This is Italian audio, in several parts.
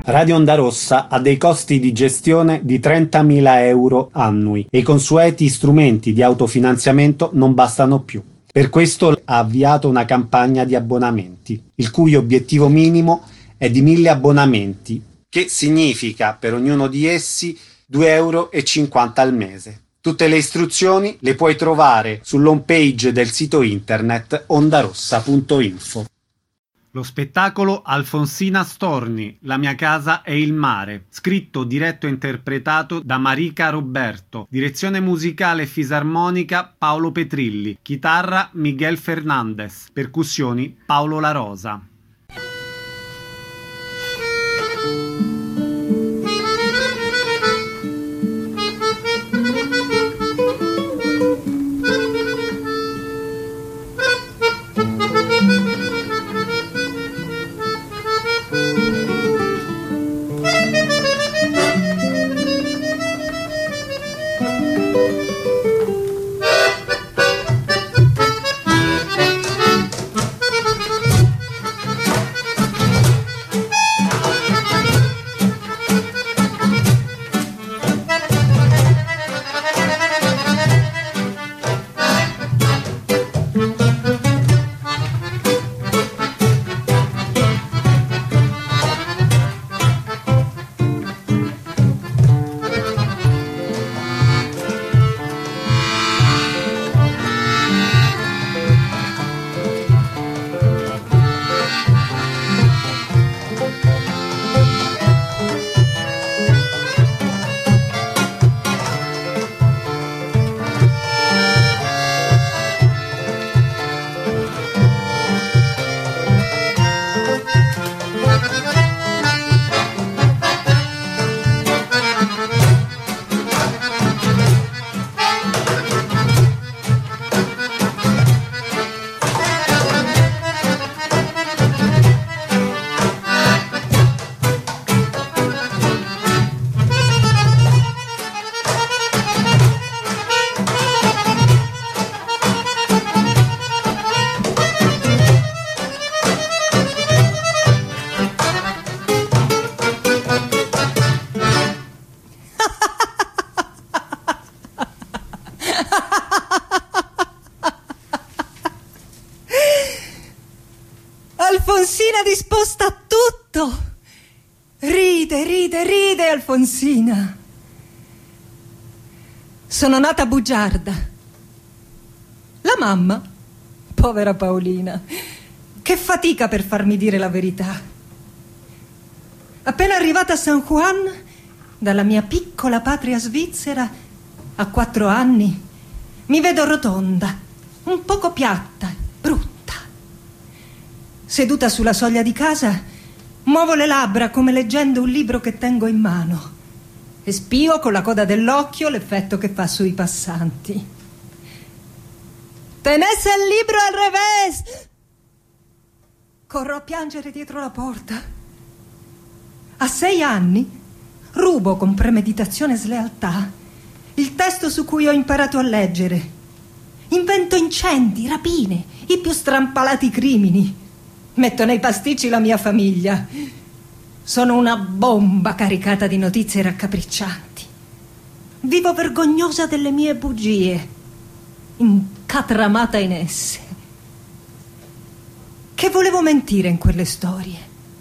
Radio Onda Rossa ha dei costi di gestione di 30.000 euro annui e i consueti strumenti di autofinanziamento non bastano più. Per questo ha avviato una campagna di abbonamenti, il cui obiettivo minimo è di 1.000 abbonamenti, che significa per ognuno di essi 2,50 € al mese. Tutte le istruzioni le puoi trovare sull'home page del sito internet ondarossa.info. Lo spettacolo Alfonsina Storni, La mia casa è il mare, scritto, diretto e interpretato da Marica Roberto, direzione musicale e fisarmonica Paolo Petrilli, chitarra Miguel Fernandez, percussioni Paolo La Rosa. Alfonsina disposta a tutto. Ride Alfonsina. Sono nata bugiarda. La mamma, povera Paolina, che fatica per farmi dire la verità. Appena arrivata a San Juan, dalla mia piccola patria svizzera, a 4 anni, mi vedo rotonda, un poco piatta, brutta. Seduta sulla soglia di casa, muovo le labbra come leggendo un libro che tengo in mano e spio con la coda dell'occhio l'effetto che fa sui passanti. Tenesse il libro al revés! Corro a piangere dietro la porta. A 6 anni rubo con premeditazione e slealtà il testo su cui ho imparato a leggere. Invento incendi, rapine, i più strampalati crimini. Metto nei pasticci la mia famiglia. Sono una bomba caricata di notizie raccapriccianti. Vivo vergognosa delle mie bugie, incatramata in esse. Che volevo mentire in quelle storie?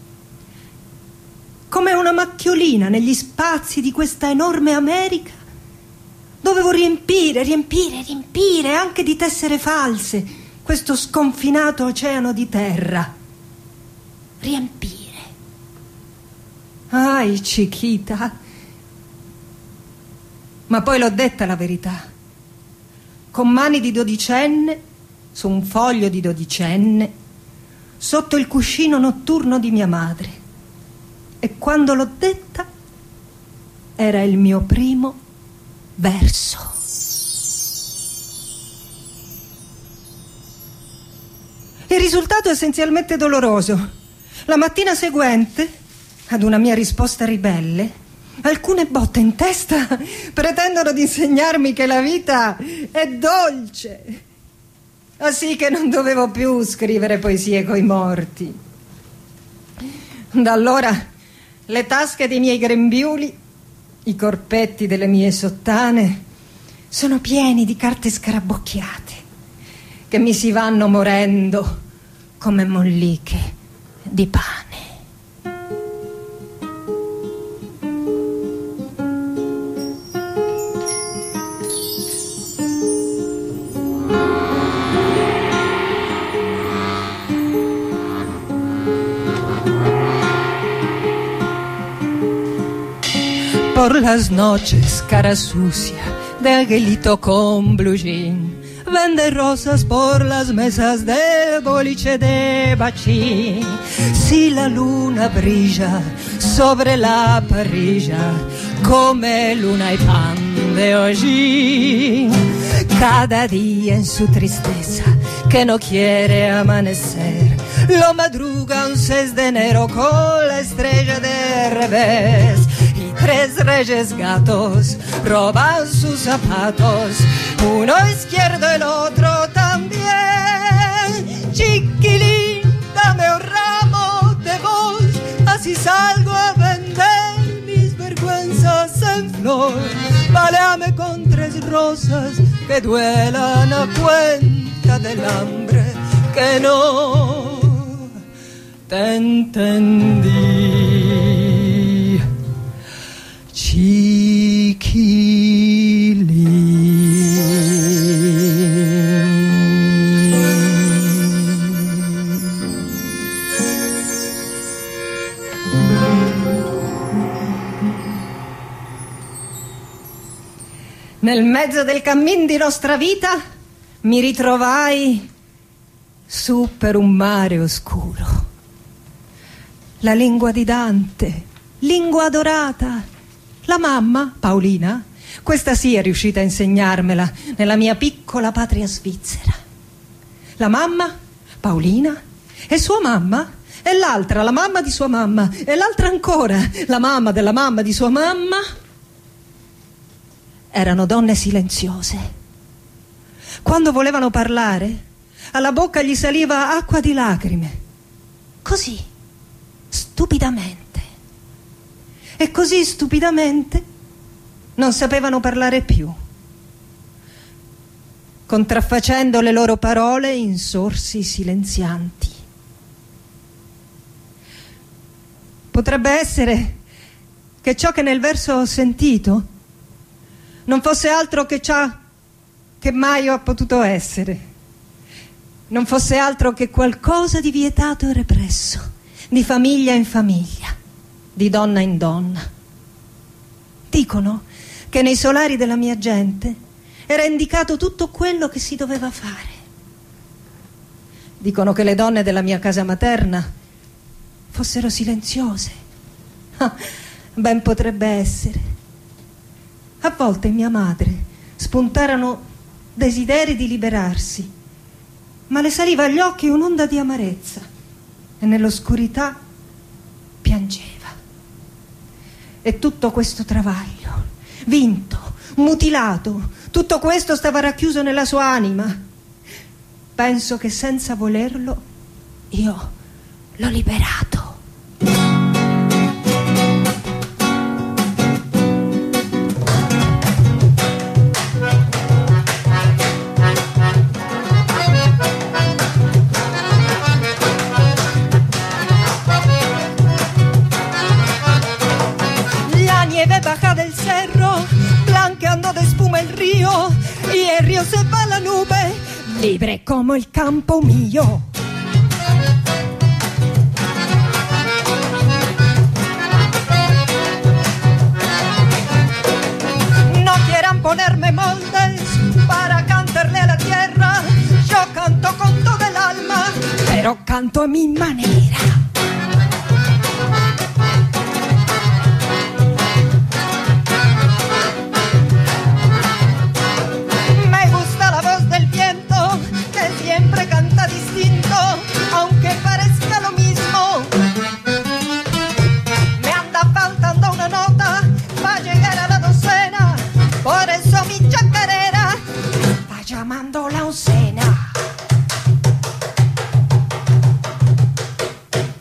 Come una macchiolina negli spazi di questa enorme America, dovevo riempire anche di tessere false questo sconfinato oceano di terra. Riempire. Ai, Chiquita. Ma poi l'ho detta la verità. Con mani di dodicenne, su un foglio di dodicenne, sotto il cuscino notturno di mia madre. E quando l'ho detta, era il mio primo verso. Il risultato è essenzialmente doloroso. La mattina seguente, ad una mia risposta ribelle, alcune botte in testa pretendono di insegnarmi che la vita è dolce. Ah sì, che non dovevo più scrivere poesie coi morti. Da allora Le tasche dei miei grembiuli, i corpetti delle mie sottane sono pieni di carte scarabocchiate che mi si vanno morendo come molliche di pane. Por las noches, cara sucia de angelito con blue jean, vende rosas por las mesas de boliche de bachín. Si la luna brilla sobre la parrilla come luna y pan de hollín, cada día en su tristeza que no quiere amanecer, lo madruga un 6 de enero con la estrella de revés. Tres reyes gatos roban sus zapatos, uno izquierdo, el otro también. Chiquilín, dame un ramo de voz, así salgo a vender mis vergüenzas en flor. Baleame con 3 rosas que duelan a cuenta del hambre que no te entendí. Nel mezzo del cammin di nostra vita mi ritrovai su per un mare oscuro. La lingua di Dante, lingua adorata. La mamma, Paolina, questa sì è riuscita a insegnarmela nella mia piccola patria svizzera. La mamma, Paolina, e sua mamma, e l'altra, la mamma di sua mamma, e l'altra ancora, la mamma della mamma di sua mamma, erano donne silenziose. Quando volevano parlare, alla bocca gli saliva acqua di lacrime. Così, stupidamente. E così stupidamente non sapevano parlare più, contraffacendo le loro parole in sorsi silenzianti. Potrebbe essere che ciò che nel verso ho sentito non fosse altro che ciò che mai ho potuto essere, non fosse altro che qualcosa di vietato e represso, di famiglia in famiglia, di donna in donna. Dicono che nei solari della mia gente era indicato tutto quello che si doveva fare. Dicono che le donne della mia casa materna fossero silenziose. Ben potrebbe essere. A volte in mia madre spuntarono desideri di liberarsi, ma le saliva agli occhi un'onda di amarezza e nell'oscurità piangeva. E tutto questo travaglio, vinto, mutilato, tutto questo stava racchiuso nella sua anima. Penso che senza volerlo io l'ho liberato. Baja del cerro, blanqueando de espuma el río, y el río se va a la nube, libre como el campo mío. No quieran ponerme moldes para cantarle a la tierra, yo canto con todo el alma, pero canto a mi manera. Siempre canta distinto, aunque parezca lo mismo. Me anda faltando una nota para llegar a la docena, por eso mi chacarera está llamando la oncena.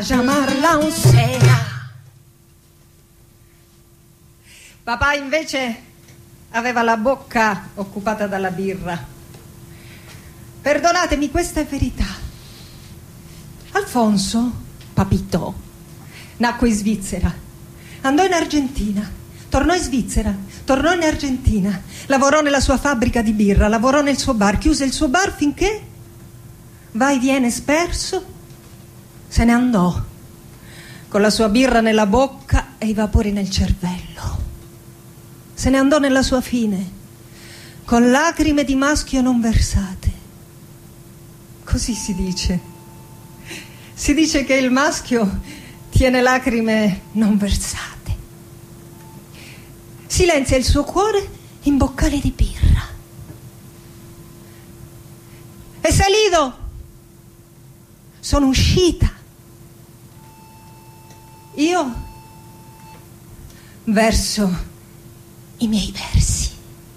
llamarla un sera. Papà invece aveva la bocca occupata dalla birra. Perdonatemi, questa è verità. Alfonso, papito, nacque in Svizzera, andò in Argentina, tornò in Svizzera, tornò in Argentina, lavorò nella sua fabbrica di birra, lavorò nel suo bar, chiuse il suo bar finché, vai viene sperso, se ne andò con la sua birra nella bocca e i vapori nel cervello. Se ne andò nella sua fine con lacrime di maschio non versate. Così si dice. Si dice che il maschio tiene lacrime non versate. Silenzia il suo cuore in boccali di birra. È salito. Sono uscita. Io verso i miei versi.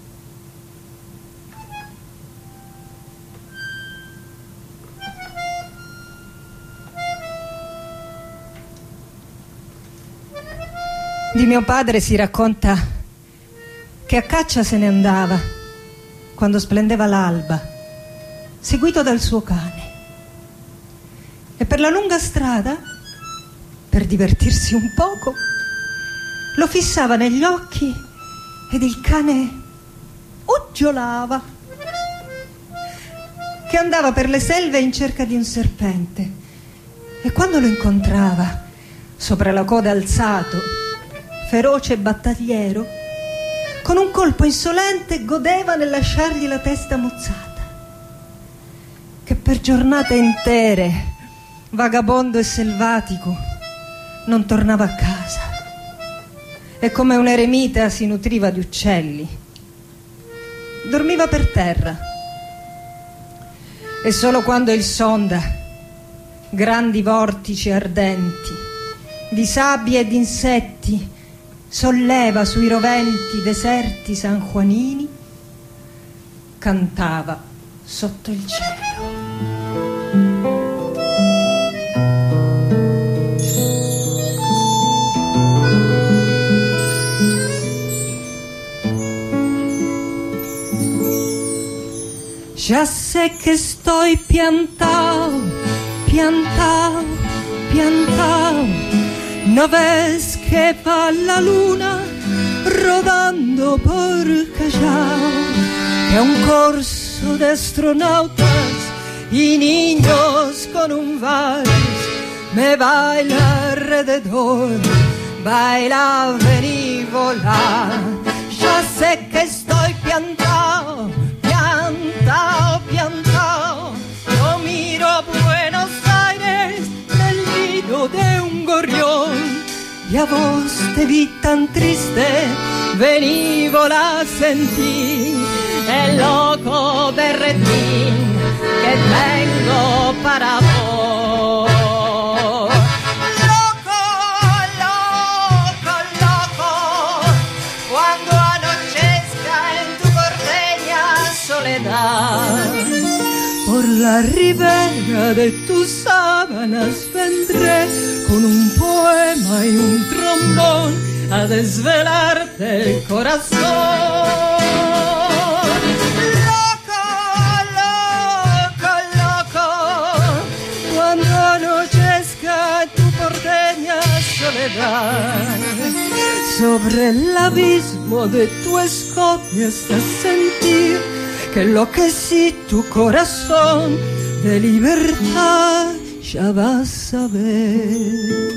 Di mio padre si racconta che a caccia se ne andava quando splendeva l'alba, seguito dal suo cane. E per la lunga strada, per divertirsi un poco, lo fissava negli occhi ed il cane uggiolava, che andava per le selve in cerca di un serpente, e quando lo incontrava, sopra la coda alzato, feroce e battagliero, con un colpo insolente godeva nel lasciargli la testa mozzata, che per giornate intere, vagabondo e selvatico, non tornava a casa e come un eremita si nutriva di uccelli. Dormiva per terra e solo quando il sonda grandi vortici ardenti di sabbie e di insetti solleva sui roventi deserti sanjuanini, cantava sotto il cielo. Ya sé que estoy piantao, piantao, piantao. ¿No ves que va la luna rodando por Callao? Que un corso de astronautas y niños con un vals me baila alrededor, baila, vení, volá. Ya sé que estoy piantao, piantao, piantao. Yo miro a Buenos Aires del nido de un gorrión y a vos te vi tan triste, vení, volá, sentí el loco berretín que tengo para vos. Loco, loco, loco, cuando anochezca en tu porteña soledad, por la ribera de tus sábanas vendré con un poema y un trombón a desvelarte el corazón. Loco, loco, loco, cuando anochezca en tu porteña soledad, sobre el abismo de tu escote hasta sentir que enloquecí tu corazón de libertad, ya vas a ver.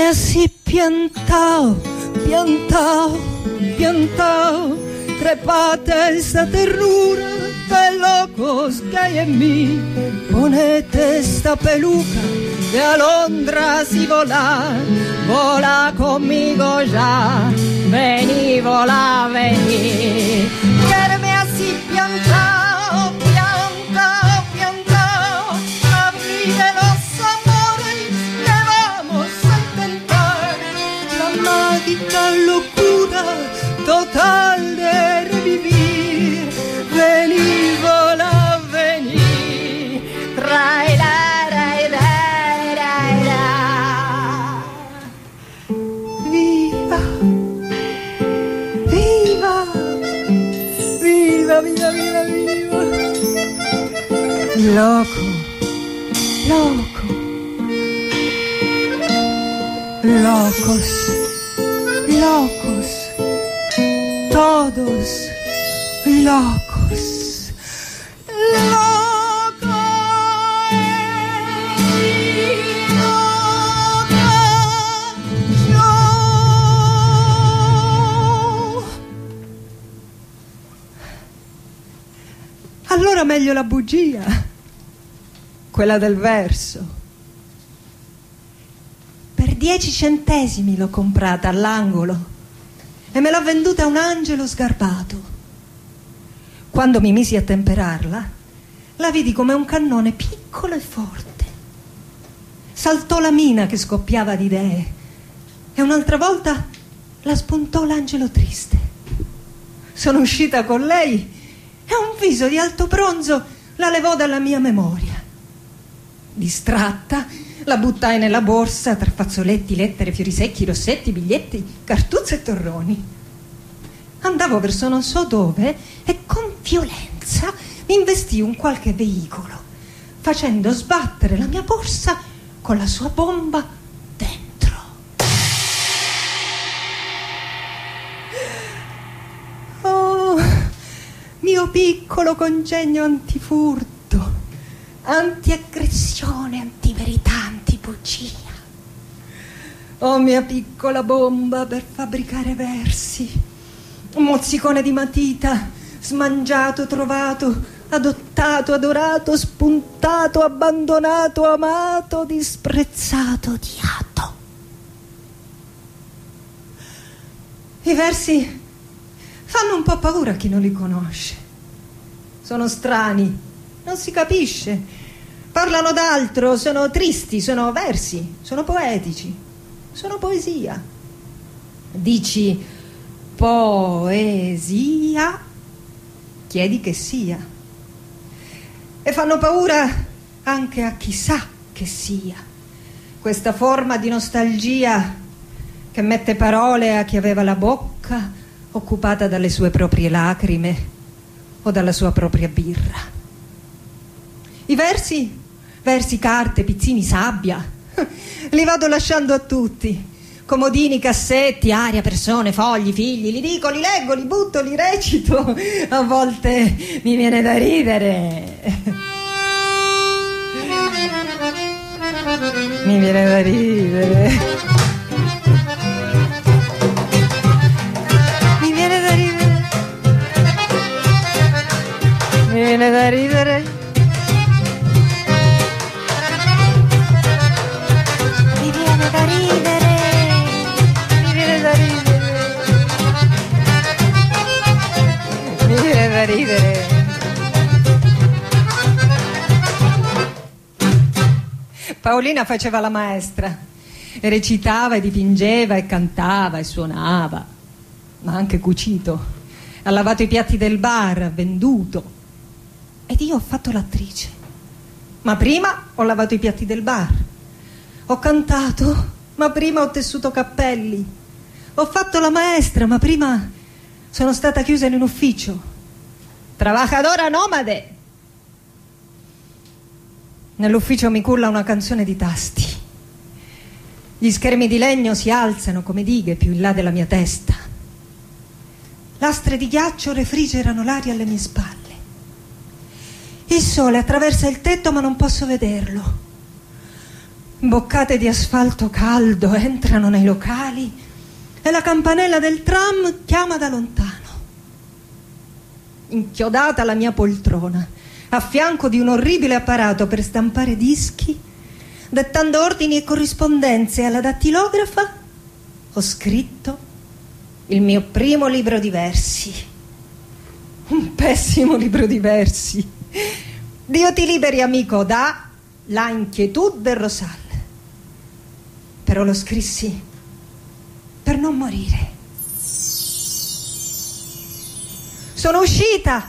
me así piantao, piantao, piantao, trepate esta ternura de locos que hay en mí. Ponete esta peluca de alondras y volá, volá conmigo ya, vení, volá, vení. Quédame así piantao, piantao, piantao, abrire los amores que vamos a intentar. La mágica locura total de revivir. Vení, volá, vení, rai, rai, rai, rai, rai, rai. Viva, viva, viva, viva, viva, viva. Loco, loco, locos, locos, todos locos, loco y loca yo. Allora meglio la bugia, quella del verso. Per 10 centesimi l'ho comprata all'angolo e me l'ha venduta un angelo sgarbato. Quando mi misi a temperarla, la vidi come un cannone piccolo e forte. Saltò la mina che scoppiava di idee e un'altra volta la spuntò l'angelo triste. Sono uscita con lei e un viso di alto bronzo la levò dalla mia memoria. Distratta, la buttai nella borsa tra fazzoletti, lettere, fiori secchi, rossetti, biglietti, cartuzze e torroni. Andavo verso non so dove e con violenza mi investì un qualche veicolo, facendo sbattere la mia borsa con la sua bomba dentro. Oh, mio piccolo congegno antifurto, antiaggressione, antiverità, antibugia. Oh, mia piccola bomba per fabbricare versi. Un mozzicone di matita, smangiato, trovato, adottato, adorato, spuntato, abbandonato, amato, disprezzato, odiato. I versi fanno un po' paura a chi non li conosce. Sono strani, non si capisce. Parlano d'altro, sono tristi, sono versi, sono poetici, sono poesia. Dici poesia, chiedi che sia. E fanno paura anche a chi sa che sia. Questa forma di nostalgia che mette parole a chi aveva la bocca occupata dalle sue proprie lacrime o dalla sua propria birra. I versi, carte, pizzini, sabbia, li vado lasciando a tutti. Comodini, cassetti, aria, persone, fogli, figli, li dico, li leggo, li butto, li recito. A volte mi viene da ridere. Mi viene da ridere. Mi viene da ridere. Mi viene da ridere. Mi viene da ridere. Mi viene da ridere. Paolina faceva la maestra e recitava e dipingeva e cantava e suonava, ma anche cucito. Ha lavato i piatti del bar, ha venduto. Ed io ho fatto l'attrice. Ma prima ho lavato i piatti del bar. Ho cantato, ma prima ho tessuto cappelli. Ho fatto la maestra, ma prima sono stata chiusa in un ufficio. Trabajadora nomade. Nell'ufficio mi culla una canzone di tasti. Gli schermi di legno si alzano come dighe più in là della mia testa. Lastre di ghiaccio refrigerano l'aria alle mie spalle. Il sole attraversa il tetto ma non posso vederlo. Boccate di asfalto caldo entrano nei locali e la campanella del tram chiama da lontano. Inchiodata alla mia poltrona, a fianco di un orribile apparato per stampare dischi, dettando ordini e corrispondenze alla dattilografa, ho scritto il mio primo libro di versi. Un pessimo libro di versi. Dio ti liberi, amico, da La inquietud del Rosal. Però lo scrissi per non morire. Sono uscita.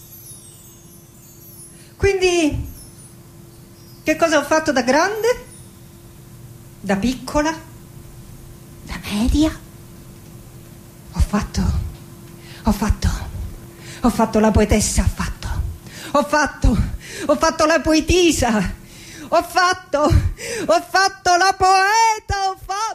Quindi, che cosa ho fatto da grande? Da piccola? Da media? Ho fatto la poetessa, ho fatto la poetisa, ho fatto la poeta, ho fatto.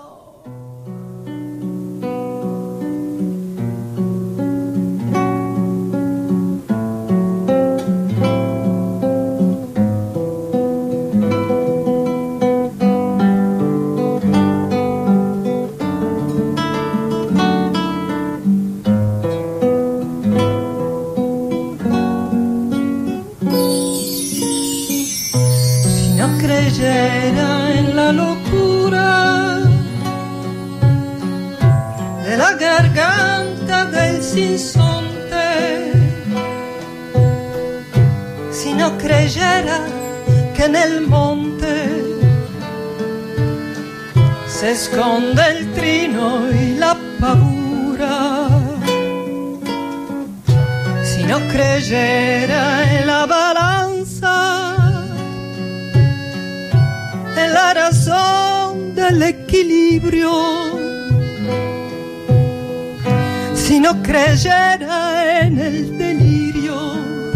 Creyera en la locura de la garganta del sinsonte, si no creyera que nel monte se esconde el trino y la paura, si no creyera en la balanza, en la razón del equilibrio, si no creyera en el delirio,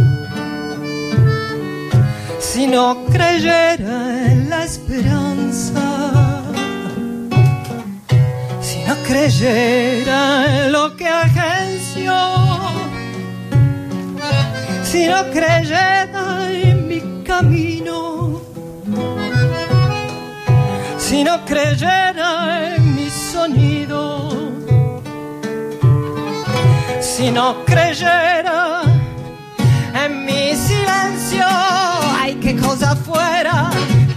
si no creyera en la esperanza, si no creyera en lo que agencio, si no creyera en mi camino, si no creyera en mi sonido, si no creyera en mi silencio, ay, qué cosa fuera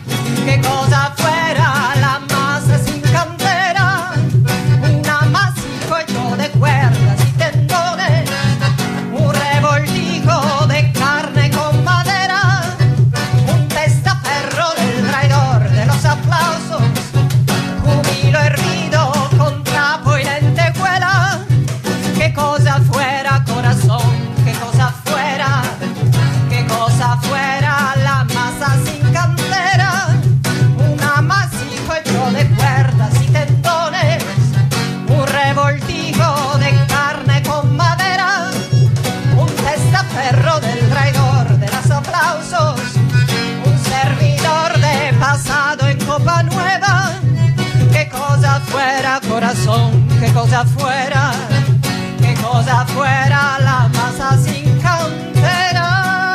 la masa sin cantera, un amasijo hecho de cuerdas y tendones, un revoltijo de carne con madera, un testaferro del traidor de los aplausos, júbilo hervido con trapo y lentejuela. Qué cosa fuera, corazón, qué cosa fuera la masa sin cantera, un amasijo hecho de cuerdas y tendones, un revoltijo de carne con madera, un testaferro del traidor de los aplausos, un servidor de pasado en copa nueva. Qué cosa fuera, corazón, qué cosa fuera la masa sin cantera.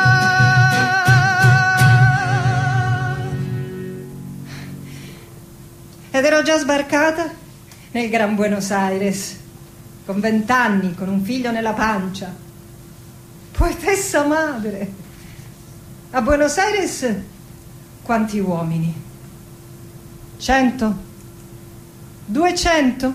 Ed ero già sbarcata nel Gran Buenos Aires, con 20 anni, con un figlio nella pancia. Poetessa madre. A Buenos Aires quanti uomini? 100? 200?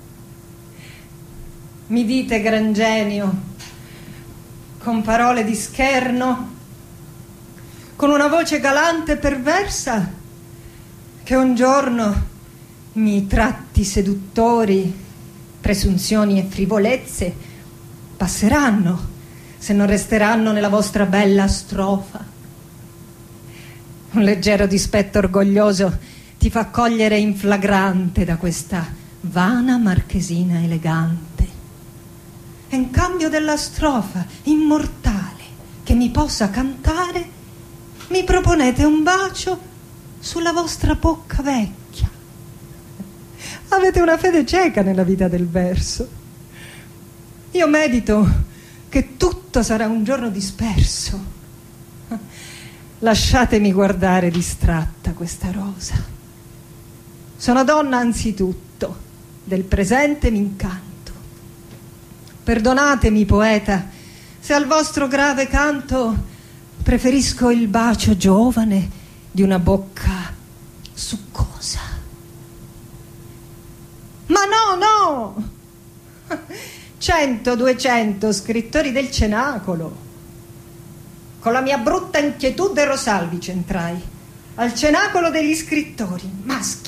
Mi dite gran genio, con parole di scherno, con una voce galante e perversa, che un giorno mi tratti seduttori, presunzioni e frivolezze passeranno, se non resteranno nella vostra bella strofa. Un leggero dispetto orgoglioso ti fa cogliere in flagrante da questa vana marchesina elegante. E in cambio della strofa immortale che mi possa cantare, mi proponete un bacio sulla vostra bocca vecchia. Avete una fede cieca nella vita del verso. Io medito che tutto sarà un giorno disperso. Lasciatemi guardare distratta questa rosa. Sono donna anzitutto, del presente m'incanto. Perdonatemi, poeta, se al vostro grave canto preferisco il bacio giovane di una bocca succosa. Ma no! 100, 200 scrittori del cenacolo. Con la mia brutta inquietude Rosalvice entrai al cenacolo degli scrittori maschi.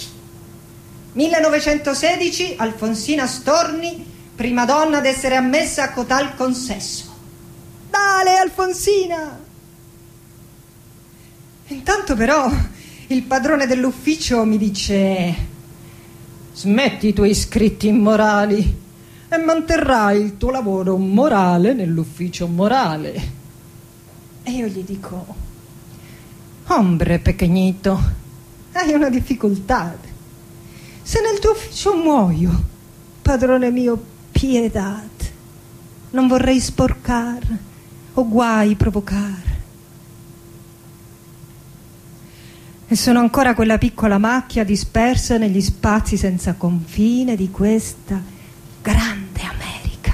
1916, Alfonsina Storni, prima donna ad essere ammessa a cotal consesso. Dale, Alfonsina! Intanto però il padrone dell'ufficio mi dice: smetti i tuoi scritti immorali e manterrai il tuo lavoro morale nell'ufficio morale. E io gli dico: hombre pequeñito, hai una difficoltà. Se nel tuo ufficio muoio, padrone mio, pietà, non vorrei sporcar o guai provocar. E sono ancora quella piccola macchia dispersa negli spazi senza confine di questa grande America.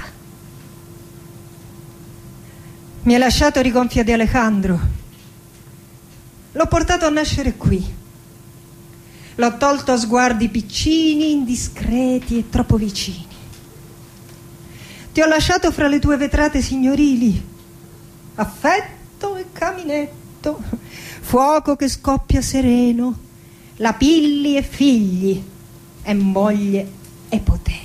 Mi ha lasciato rigonfia di Alejandro. L'ho portato a nascere qui. L'ho tolto a sguardi piccini, indiscreti e troppo vicini. Ti ho lasciato fra le tue vetrate signorili, affetto e caminetto, fuoco che scoppia sereno, lapilli e figli, e moglie e potere.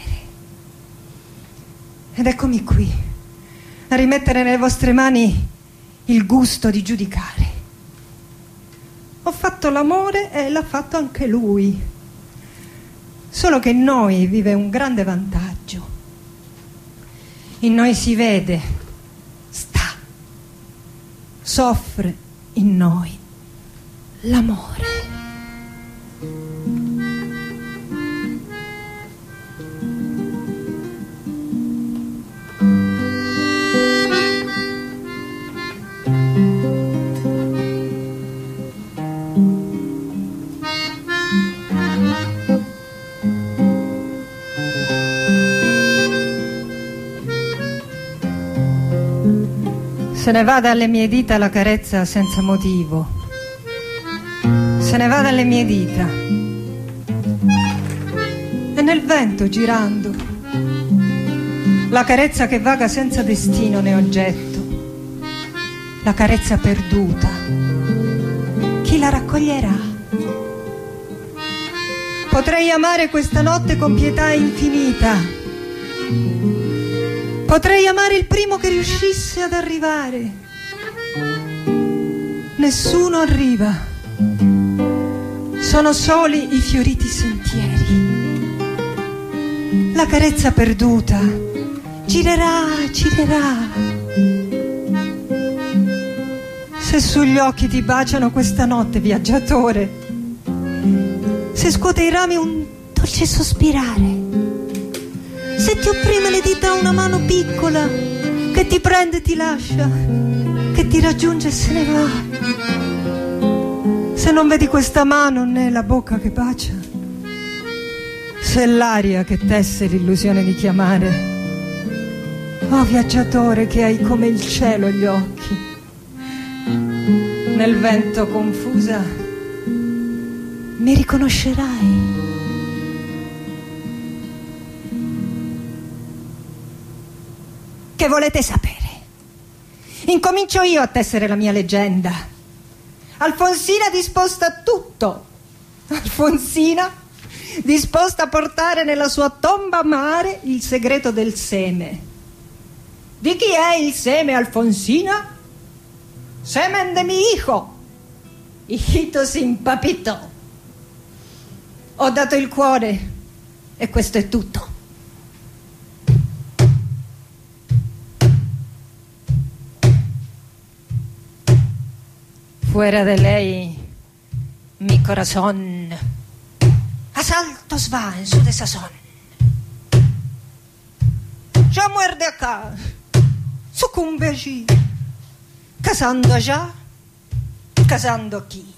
Ed eccomi qui, a rimettere nelle vostre mani il gusto di giudicare. Ho fatto l'amore e l'ha fatto anche lui, solo che in noi vive un grande vantaggio. In noi si vede, sta, soffre in noi l'amore. Se ne va dalle mie dita la carezza senza motivo. Se ne va dalle mie dita. E nel vento girando, la carezza che vaga senza destino né oggetto. La carezza perduta. Chi la raccoglierà? Potrei amare questa notte con pietà infinita. Potrei amare il primo che riuscisse ad arrivare. Nessuno arriva. Sono soli i fioriti sentieri. La carezza perduta girerà, girerà. Se sugli occhi ti baciano questa notte, viaggiatore, se scuote i rami un dolce sospirare, se ti opprime le dita una mano piccola che ti prende e ti lascia, che ti raggiunge e se ne va, se non vedi questa mano né la bocca che bacia, se l'aria che tesse l'illusione di chiamare, oh viaggiatore che hai come il cielo gli occhi, nel vento confusa mi riconoscerai. Che volete sapere? Incomincio io a tessere la mia leggenda. Alfonsina disposta a tutto. Alfonsina disposta a portare nella sua tomba mare il segreto del seme. Di chi è il seme, Alfonsina? Semen de mi hijo. Hijito sin papito. Ho dato il cuore e questo è tutto. Fuera de ley, mi corazón a saltos va en su desazón. Ya muerde acá, sucumbe allí, cazando allá, casando aquí.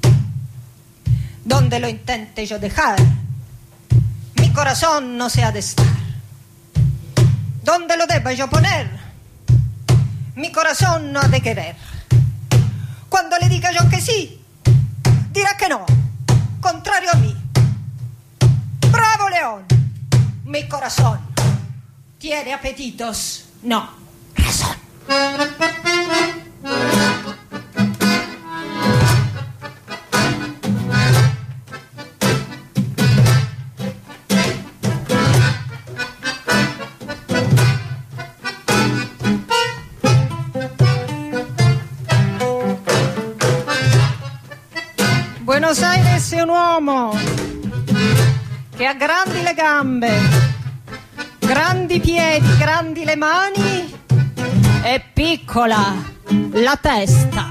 Donde lo intente yo dejar, mi corazón no se ha de estar. Donde lo deba yo poner, mi corazón no ha de querer. Cuando le diga yo que sí, dirá que no, contrario a mí. Bravo León, mi corazón tiene apetitos, no razón. Buenos Aires è un uomo che ha grandi le gambe, grandi piedi, grandi le mani e piccola la testa.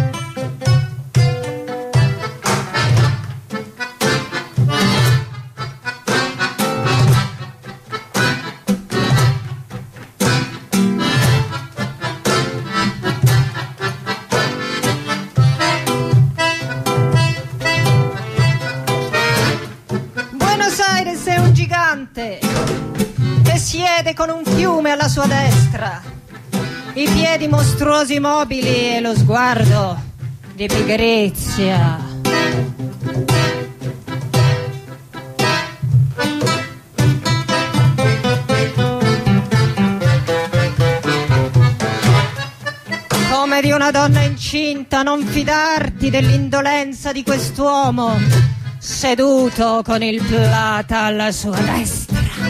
Che siede con un fiume alla sua destra, i piedi mostruosi mobili e lo sguardo di pigrizia. Come di una donna incinta, non fidarti dell'indolenza di quest'uomo seduto con il plata alla sua destra.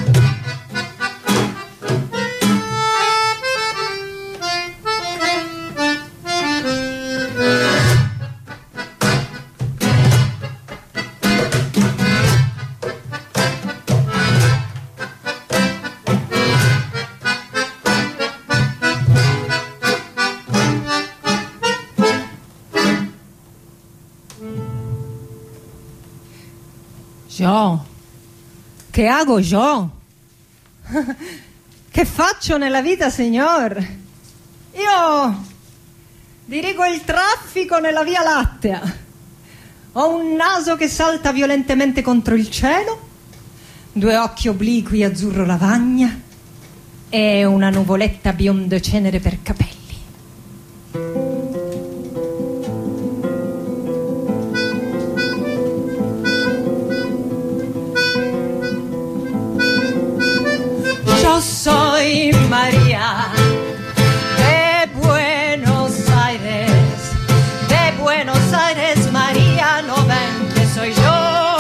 Yo, che hago yo? Che faccio nella vita, signor? Io dirigo il traffico nella Via Lattea. Ho un naso che salta violentemente contro il cielo, 2 occhi obliqui azzurro lavagna e una nuvoletta biondo cenere per capelli. Yo soy María de Buenos Aires, María, no ven que soy yo.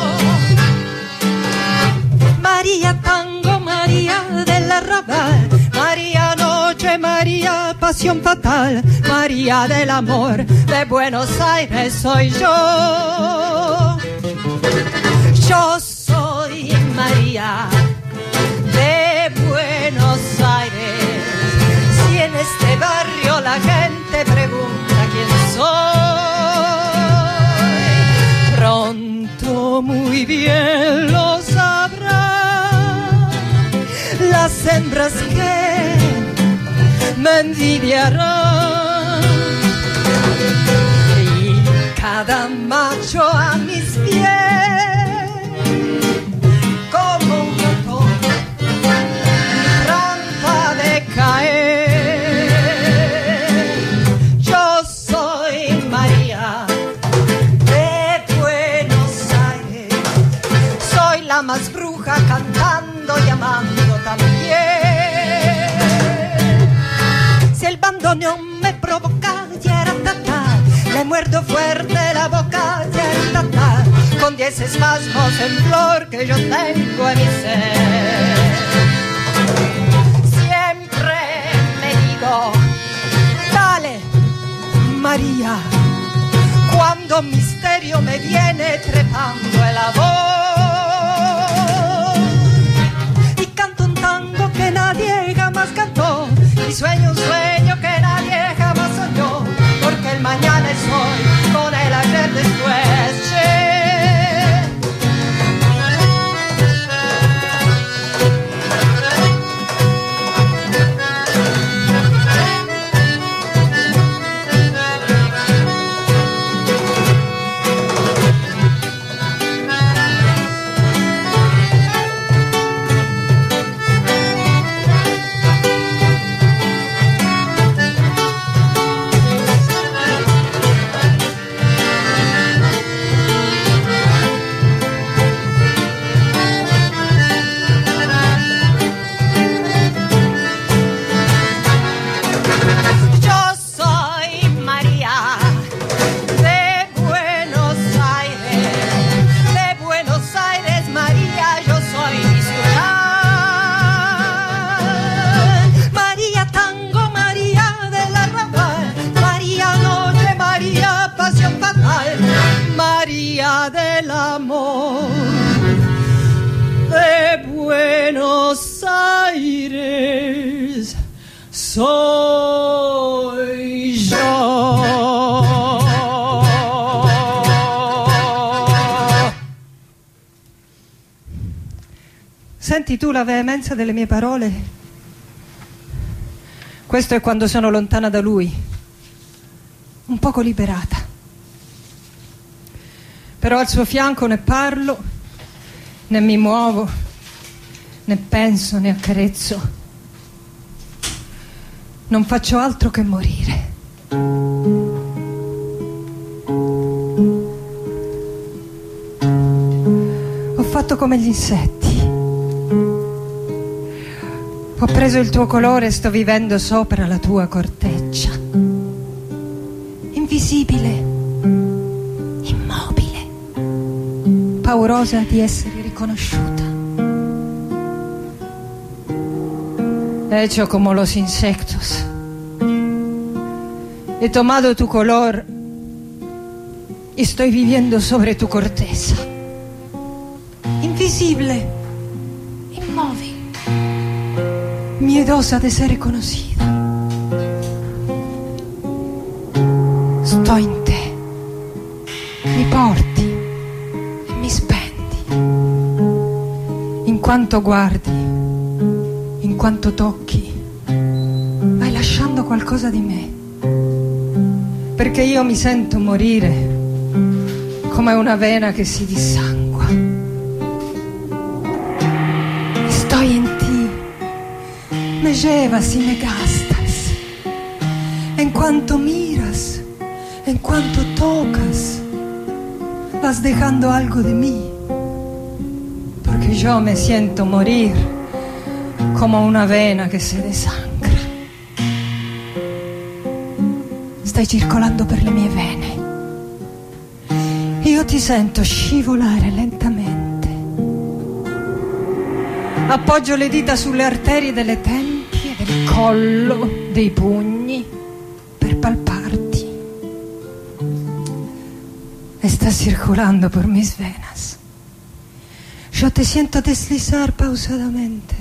María tango, María del arrabal, María noche, María pasión fatal, María del amor, de Buenos Aires soy yo. Yo soy María de Buenos Aires. Si en este barrio la gente pregunta quién soy, pronto muy bien lo sabrá. Las hembras que me envidiarán y cada macho a mis pies como un botón rampa de caer. Yo soy María de Buenos Aires, soy la más bruja cantando y amando también. Si el bandoneón me provoca, yaratata, le muerdo fuerte la boca, yaratata, con 10 espasmos en flor que yo tengo en mi ser. Siempre me digo, dale, María, cuando misterio me viene trepando el amor. Y canto un tango que nadie jamás cantó, y sueño un sueño que nadie jamás soñó, porque el mañana es hoy, con el ayer después. soy yo. Senti tu la veemenza delle mie parole? Questo è quando sono lontana da lui, un poco liberata. Però al suo fianco ne parlo, né mi muovo, né penso, né accarezzo. Non faccio altro che morire. Ho fatto come gli insetti. Ho preso il tuo colore e sto vivendo sopra la tua corteccia. Invisibile, immobile, paurosa di essere riconosciuta. Hecho como los insectos. He tomado tu color y estoy viviendo sobre tu corteza. Invisible, inmóvil, miedosa de ser reconocida. Sto in te, mi porti e mi spendi. In quanto guardi, in quanto tocchi, vai lasciando qualcosa di me. Perché io mi sento morire come una vena che si dissangua. Estoy en ti, me llevas y me gastas. En cuanto miras, en cuanto tocas, vas dejando algo de mí. Porque yo me siento morir como una vena che si desangra. Stai circolando per le mie vene. Io ti sento scivolare lentamente. Appoggio le dita sulle arterie delle tempie, del collo, dei pugni, per palparti. Estás circulando por mis venas. Yo te siento deslizar pausadamente.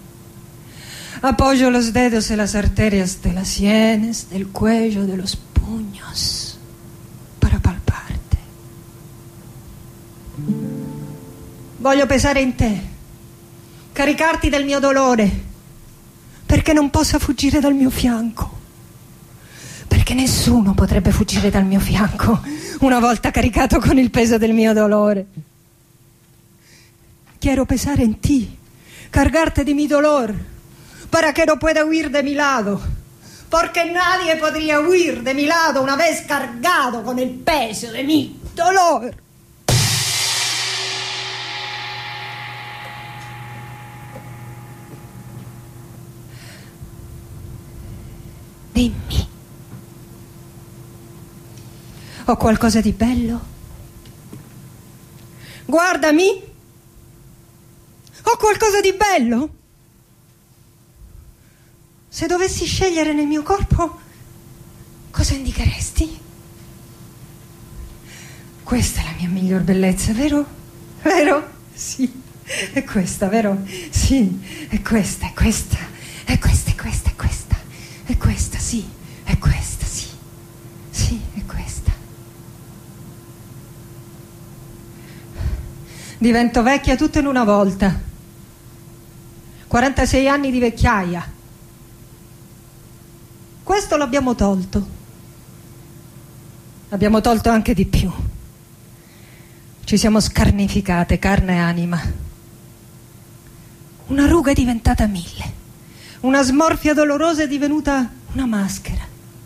Apoyo los dedos en las arterias de las sienes, del cuello, de los puños, para palparte. Voglio pesare in te, caricarti del mio dolore, perché non possa fuggire dal mio fianco. Perché nessuno potrebbe fuggire dal mio fianco una volta caricato con il peso del mio dolore. Quiero pesar en ti, cargarte de mi dolor, para que no pueda huir de mi lado, porque nadie podría huir de mi lado una vez cargado con el peso de mi dolor. Dimmi, ho qualcosa di bello? Guardami! Ho qualcosa di bello? Se dovessi scegliere nel mio corpo, cosa indicheresti? Questa è la mia miglior bellezza, vero? Vero? Sì, è questa, vero? Sì, è questa, è questa, è questa, è questa, è questa, è questa, sì, è questa, sì, sì, è questa. Divento vecchia tutto in una volta. 46 anni di vecchiaia. Questo l'abbiamo tolto. Abbiamo tolto anche di più. Ci siamo scarnificate, carne e anima. Una ruga è diventata 1000. Una smorfia dolorosa è divenuta una maschera.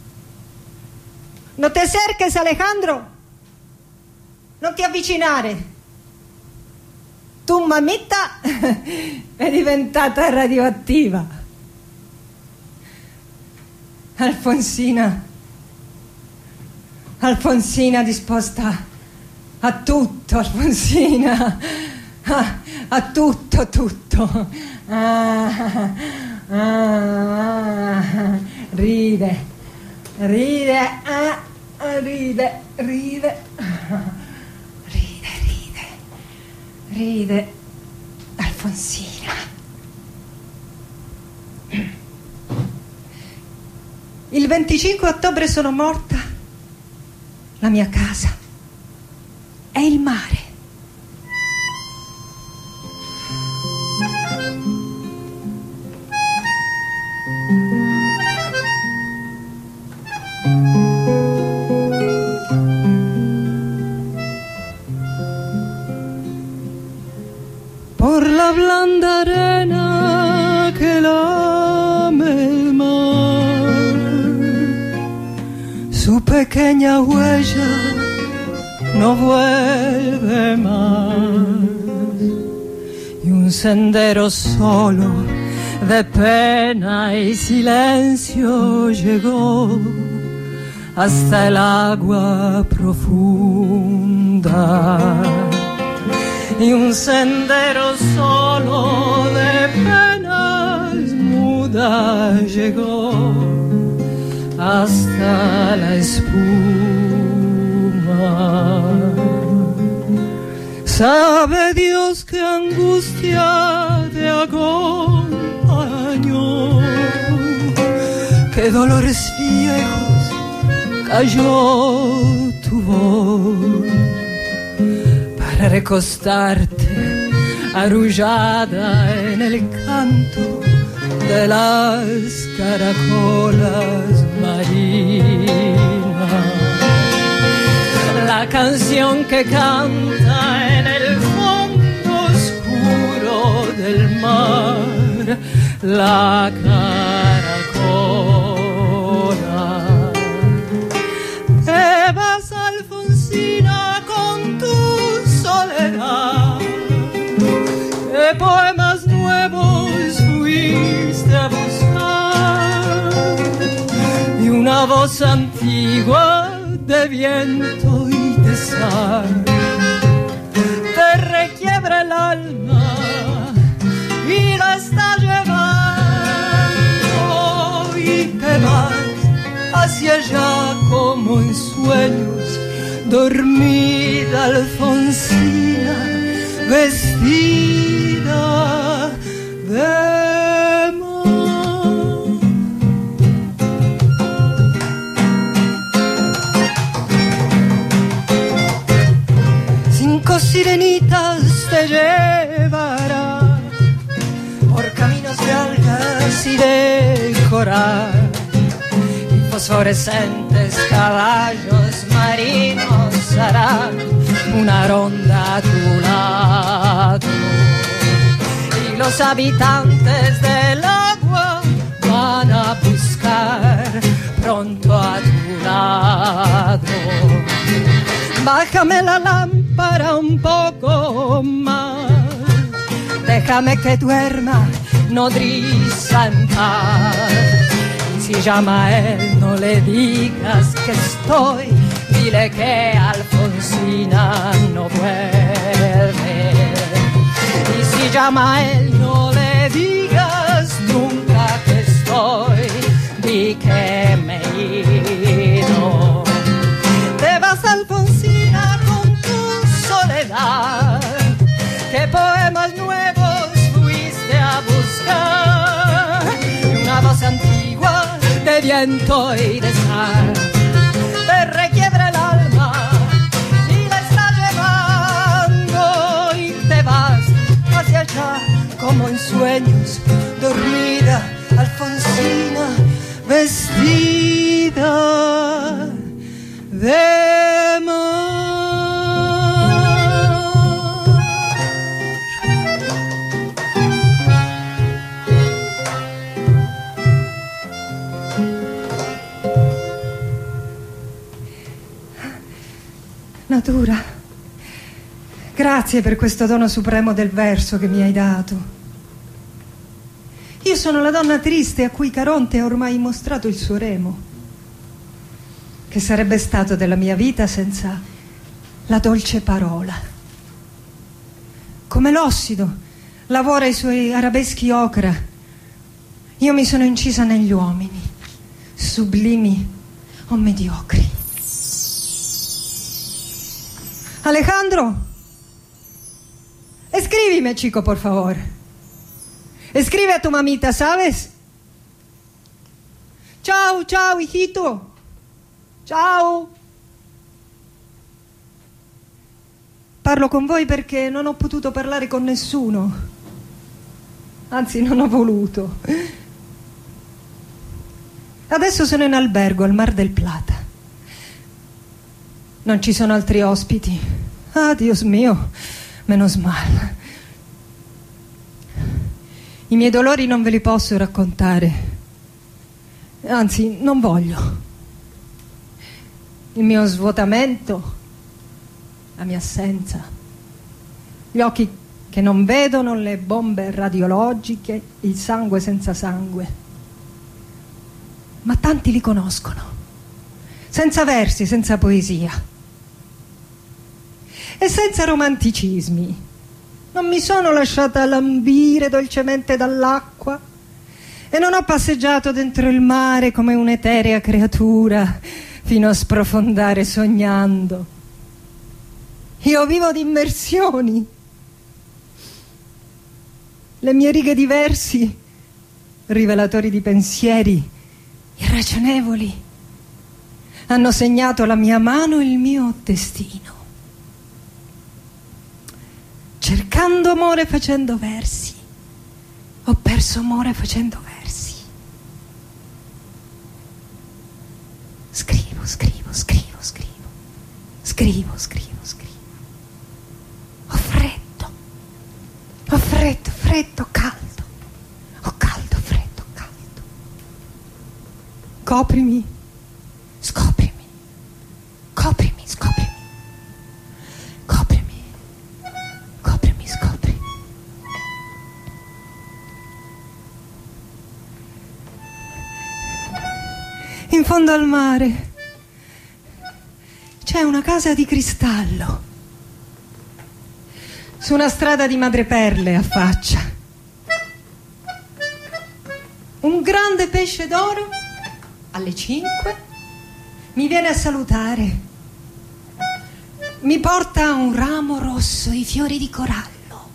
Non te acerques, Alejandro. Non ti avvicinare. Tu mamita è diventata radioattiva. Alfonsina disposta a tutto, Alfonsina, a tutto, tutto. Ride, ride, Alfonsina. Il 25 ottobre sono morta. La mia casa è il mare. Por la blanda arena que lame el mar, su pequeña huella no vuelve más, y un sendero solo de pena y silencio llegó hasta el agua profunda. Y un sendero solo de penas muda llegó hasta la espuma. Sabe Dios qué angustia te acompañó, qué dolores viejos cayó tu voz, para recostarte arrullada en el canto de las caracolas marinas. La canción que canta en el fondo oscuro del mar, la caracola. Te vas, Alfonsina, con tu soledad. ¿Qué poemas nuevos fuiste a buscar? Y una voz antigua de viento y de sal te requiebra el alma y la está llevando, y te vas hacia allá como en sueños, dormida Alfonsina, vestida de mar. Cinco sirenitas te llevará por caminos de algas y de coral, y fosforescentes caballos marinos harán una ronda a tu lado, y los habitantes del agua van a buscar pronto a tu lado. Bájame la lámpara un poco más, déjame que duerma nodriza en paz. Si llama a él, no le digas que estoy, dile que Alfonsina no vuelve. Y si llama a él, no le digas nunca que estoy, di que me he ido. Te vas, Alfonsina, con tu soledad. ¿Qué poemas nuevos fuiste a buscar? Y una voz antigua de viento y de sal te requiebra el alma y la está llevando, y te vas hacia allá como en sueños, dormida Alfonsina, vestida de mar. Natura, grazie per questo dono supremo del verso che mi hai dato. Io sono la donna triste a cui Caronte ha ormai mostrato il suo remo. Che sarebbe stato della mia vita senza la dolce parola? Come l'ossido lavora i suoi arabeschi ocra, io mi sono incisa negli uomini, sublimi o mediocri. Alejandro, escríbeme, chico, por favor. Escribe a tu mamita, ¿sabes? ciao, ciao, hijito. Ciao. Parlo con voi perché non ho potuto parlare con nessuno. Anzi, non ho voluto. Adesso sono in albergo al Mar del Plata. Non ci sono altri ospiti. Ah, Dios mio, menos mal. I miei dolori non ve li posso raccontare. Anzi, non voglio. Il mio svuotamento, la mia assenza, gli occhi che non vedono, le bombe radiologiche, il sangue senza sangue. Ma tanti li conoscono, senza versi, senza poesia e senza romanticismi. Non mi sono lasciata lambire dolcemente dall'acqua e non ho passeggiato dentro il mare come un'eterea creatura fino a sprofondare sognando. Io vivo di immersioni. Le mie righe di versi, rivelatori di pensieri irragionevoli, hanno segnato la mia mano e il mio destino. Cercando amore facendo versi, ho perso amore facendo versi. Scrivo, scrivo, scrivo, scrivo, scrivo, scrivo, scrivo. Ho freddo, freddo, caldo. Ho caldo, freddo, caldo. Coprimi, scoprimi, coprimi, scoprimi. Coprimi, coprimi, scoprimi. In fondo al mare c'è una casa di cristallo. Su una strada di madreperle affaccia. Un grande pesce d'oro alle 5 mi viene a salutare. Mi porta un ramo rosso e fiori di corallo.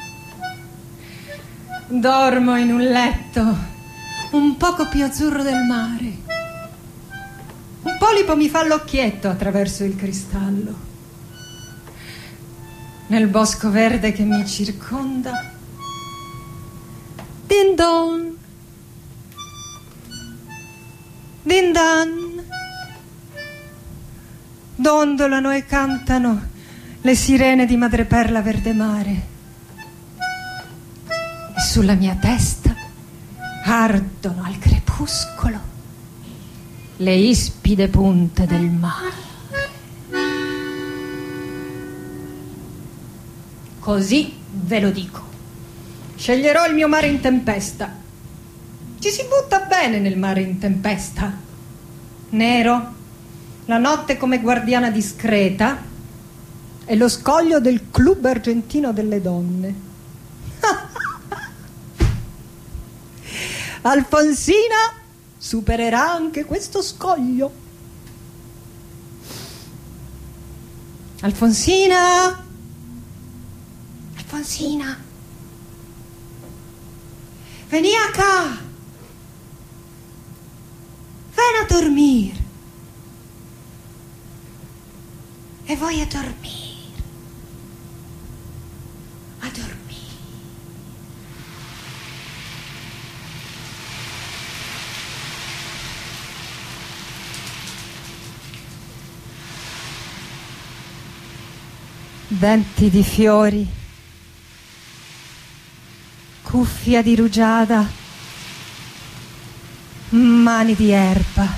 Dormo in un letto un poco più azzurro del mare. Un polipo mi fa l'occhietto attraverso il cristallo. Nel bosco verde che mi circonda, din don, din dan, dondolano e cantano le sirene di madreperla verde mare. E sulla mia testa ardono al crepuscolo le ispide punte del mare. Così ve lo dico. Sceglierò il mio mare in tempesta. Ci si butta bene nel mare in tempesta. Nero, la notte come guardiana discreta e lo scoglio del club argentino delle donne. Alfonsina supererà anche questo scoglio. Alfonsina, Alfonsina, vení acá, ven a dormir. E voy a dormir, a dormir. Denti di fiori, cuffia di rugiada, mani di erba.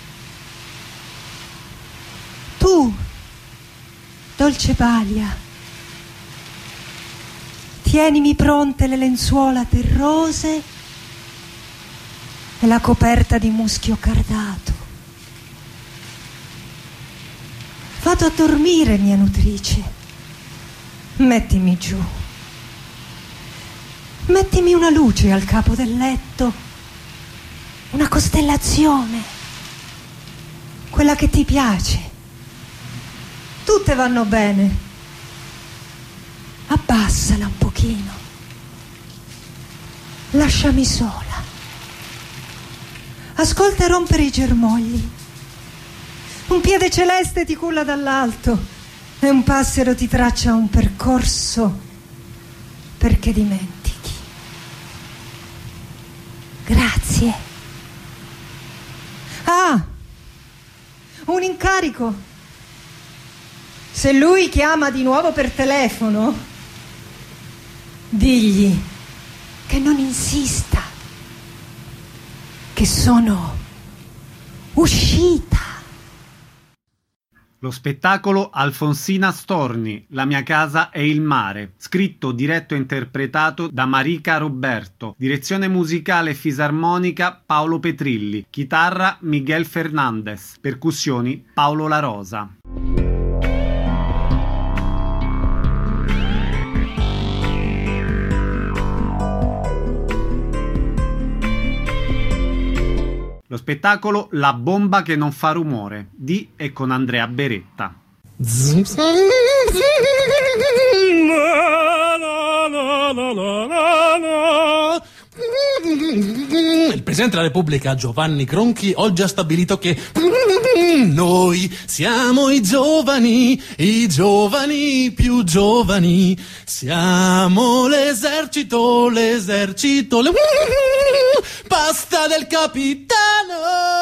Tu, dolce balia, tienimi pronte le lenzuola terrose e la coperta di muschio cardato. Vado a dormire, mia nutrice. Mettimi giù. Mettimi una luce al capo del letto, una costellazione, quella che ti piace. Tutte vanno bene. Abbassala un pochino. Lasciami sola. Ascolta rompere i germogli. Un piede celeste ti culla dall'alto e un passero ti traccia un percorso perché dimentichi. Grazie. Ah, un incarico. Se lui chiama di nuovo per telefono, digli che non insista, che sono uscita. Lo spettacolo Alfonsina Storni, La mia casa è il mare, scritto, diretto e interpretato da Marica Roberto, direzione musicale e fisarmonica Paolo Petrilli, chitarra Miguel Fernandez, percussioni Paolo La Rosa. Lo spettacolo La bomba che non fa rumore, di e con Andrea Beretta. Il Presidente della Repubblica Giovanni Gronchi oggi ha stabilito che noi siamo i giovani più giovani, siamo l'esercito, pasta del capitano.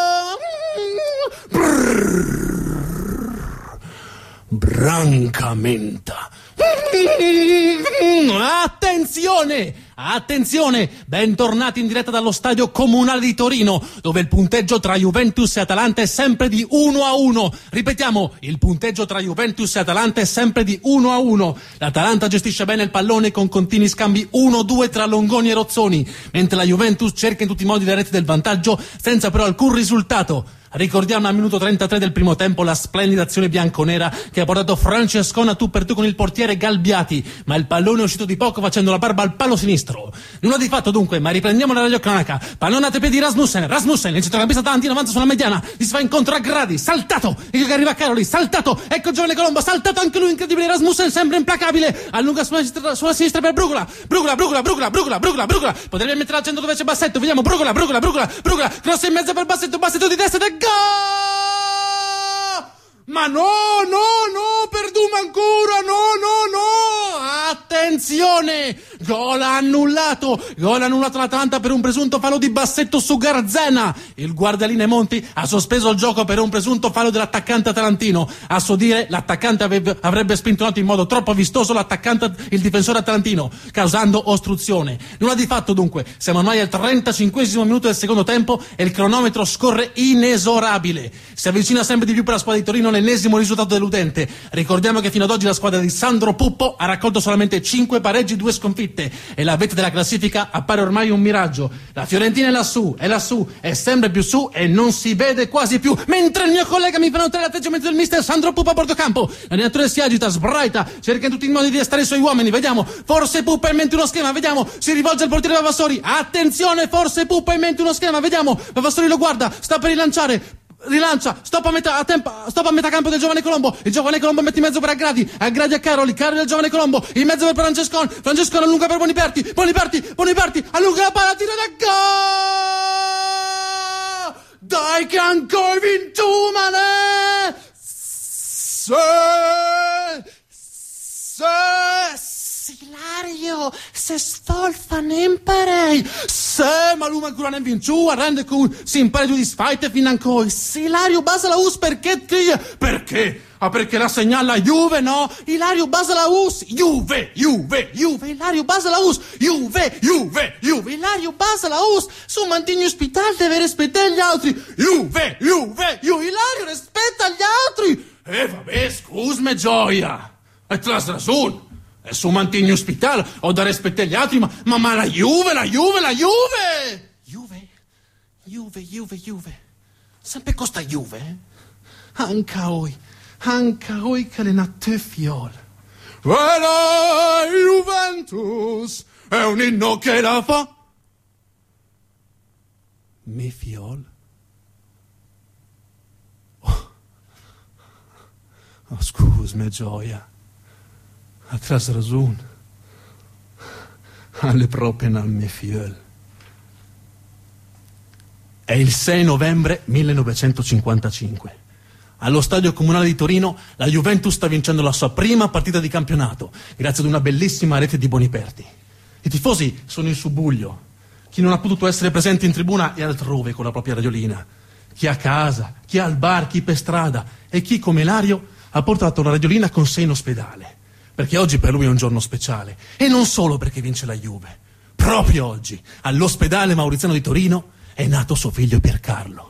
Brancamenta. Attenzione, bentornati in diretta dallo stadio comunale di Torino, dove il punteggio tra Juventus e Atalanta è sempre di 1-1. Ripetiamo, il punteggio tra Juventus e Atalanta è sempre di 1-1. L'Atalanta gestisce bene il pallone con continui scambi 1-2 tra Longoni e Rozzoni, mentre la Juventus cerca in tutti i modi le reti del vantaggio senza però alcun risultato. Ricordiamo al minuto 33 del primo tempo la splendida azione bianconera che ha portato Francescone a tu per tu con il portiere Galbiati, ma il pallone è uscito di poco facendo la barba al palo sinistro. Nulla di fatto dunque, ma riprendiamo la radiocronaca. Pallone a te piedi Rasmussen, il centrocampista Tarantino avanza sulla mediana, gli si va incontro a Gradi, saltato, e che arriva a Caroli, saltato, ecco il giovane Colombo, saltato anche lui, incredibile Rasmussen, sempre implacabile, allunga sulla sinistra per Brugula, potrebbe mettere al centro dove c'è Bassetto, vediamo Brugula, cross in mezzo per Bassetto di testa del gol! Ma no, Perduma ancora, no, attenzione, gol annullato l'Atalanta per un presunto fallo di Bassetto su Garzena. Il guardaline Monti ha sospeso il gioco per un presunto fallo dell'attaccante atalantino. A suo dire l'attaccante avrebbe spintonato in modo troppo vistoso il difensore atalantino, causando ostruzione. Nulla di fatto dunque, siamo ormai al 35esimo minuto del secondo tempo e il cronometro scorre inesorabile. Si avvicina sempre di più per la squadra di Torino l'ennesimo risultato deludente. Ricordiamo che fino ad oggi la squadra di Sandro Puppo ha raccolto solamente 5 pareggi e 2 sconfitte e la vetta della classifica appare ormai un miraggio. La Fiorentina è lassù, è sempre più su e non si vede quasi più, mentre il mio collega mi fa notare l'atteggiamento del mister Sandro Puppo a bordo campo. L'allenatore si agita, sbraita, cerca in tutti i modi di restare i suoi uomini, vediamo, forse Puppo ha in mente uno schema, vediamo, si rivolge al portiere Vavassori, attenzione, forse Puppo ha in mente uno schema, vediamo, Vavassori lo guarda, sta per rilancia, stop a metà campo del giovane Colombo, il giovane Colombo mette in mezzo per Agradi a Caroli al giovane Colombo, in mezzo per Francescone allunga per Boniperti, allunga la palla, tira da gol! Dai che ancora vinto, mane! Silario, se sfolfano in parei, se maluma ancora ne vinciù, arrende con si impara giù di sfaite fin ancora. Silario basa la us perché cria? Perché? Perché la segnala Juve, no? Ilario basa la us, Juve, Ilario basa la us, Juve, Ilario basa la us, su Mantigno Spital deve rispettare gli altri, Juve, Ilario rispetta gli altri. Vabbè, scusami Gioia, e te la ragione. E su Mantigno Spital ho da rispettare gli altri, ma la Juve! Juve. Sempre costa Juve, eh? Anche oi che le natte fiol. La Juventus è un inno che la fa. Mi fiol. Oh, scusami, Gioia. Tras ragione, alle proprie nel mio fiel. È il 6 novembre 1955. Allo stadio comunale di Torino la Juventus sta vincendo la sua prima partita di campionato, grazie ad una bellissima rete di Boniperti. I tifosi sono in subbuglio. Chi non ha potuto essere presente in tribuna è altrove con la propria radiolina. Chi a casa, chi al bar, chi per strada e chi, come Lario, ha portato la radiolina con sé in ospedale. Perché oggi per lui è un giorno speciale. E non solo perché vince la Juve. Proprio oggi, all'ospedale Mauriziano di Torino, è nato suo figlio Piercarlo.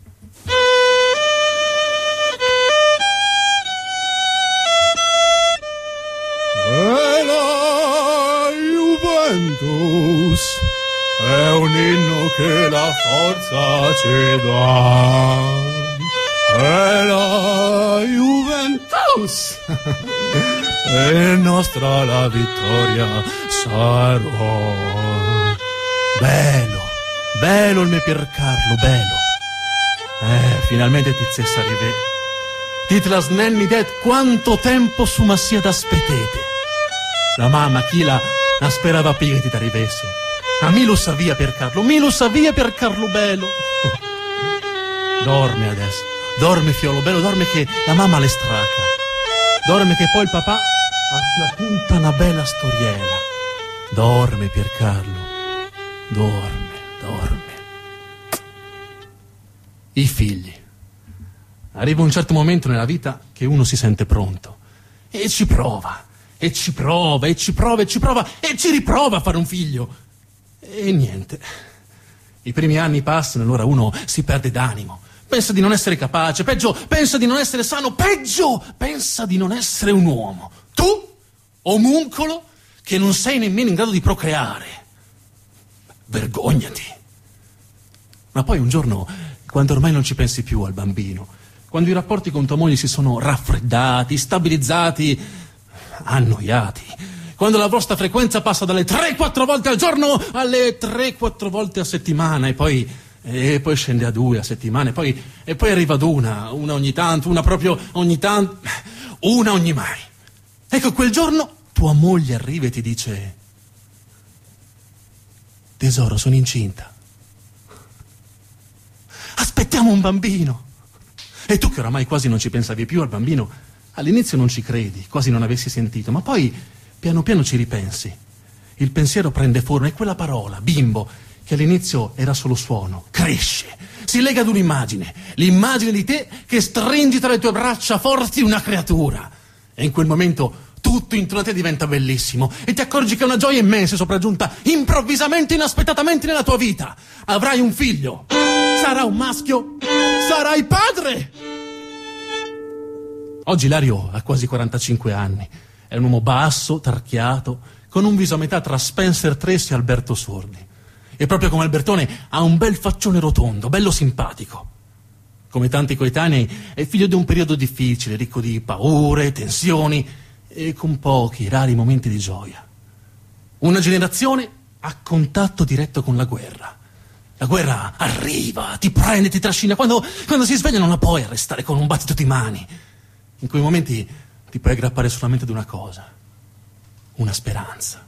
E la Juventus è un inno che la forza ci dà. E la Juventus è nostra la vittoria sarà. Bello il mio Piercarlo, bello. Finalmente ti zessa arrivé. Titlas nenni det quanto tempo su ma sia da spetete. La mamma, chi la sperava più che ti t'arrivesse. A mi lo savia Piercarlo bello. Dormi adesso, dormi fiolo bello, dormi che la mamma le straca. Dormi che poi il papà racconta una bella storiella. Dormi Piercarlo, dormi. I figli. Arriva un certo momento nella vita che uno si sente pronto e ci prova e ci riprova a fare un figlio e niente. I primi anni passano e allora uno si perde d'animo, pensa di non essere capace, peggio pensa di non essere sano, peggio pensa di non essere un uomo. Tu, omuncolo, che non sei nemmeno in grado di procreare, vergognati. Ma poi un giorno, quando ormai non ci pensi più al bambino, quando i rapporti con tua moglie si sono raffreddati, stabilizzati, annoiati, quando la vostra frequenza passa dalle 3-4 volte al giorno alle 3-4 volte a settimana e poi scende a 2 a settimana e poi arriva ad una ogni tanto, una proprio ogni tanto, una ogni mai. Ecco, quel giorno tua moglie arriva e ti dice: tesoro, sono incinta. Aspettiamo un bambino. E tu che oramai quasi non ci pensavi più al bambino, all'inizio non ci credi, quasi non avessi sentito, ma poi piano piano ci ripensi. Il pensiero prende forma e quella parola, bimbo, che all'inizio era solo suono, cresce, si lega ad un'immagine, l'immagine di te che stringi tra le tue braccia forti una creatura. E in quel momento tutto intorno a te diventa bellissimo e ti accorgi che una gioia immensa è sopraggiunta improvvisamente, inaspettatamente nella tua vita. Avrai un figlio, sarà un maschio, sarai padre. Oggi Lario ha quasi 45 anni, è un uomo basso, tarchiato, con un viso a metà tra Spencer Tracy e Alberto Sordi. E proprio come Albertone ha un bel faccione rotondo, bello simpatico. Come tanti coetanei è figlio di un periodo difficile, ricco di paure, tensioni e con pochi, rari momenti di gioia. Una generazione a contatto diretto con la guerra. La guerra arriva, ti prende, ti trascina. Quando si sveglia non la puoi arrestare con un battito di mani. In quei momenti ti puoi aggrappare solamente ad una cosa: una speranza.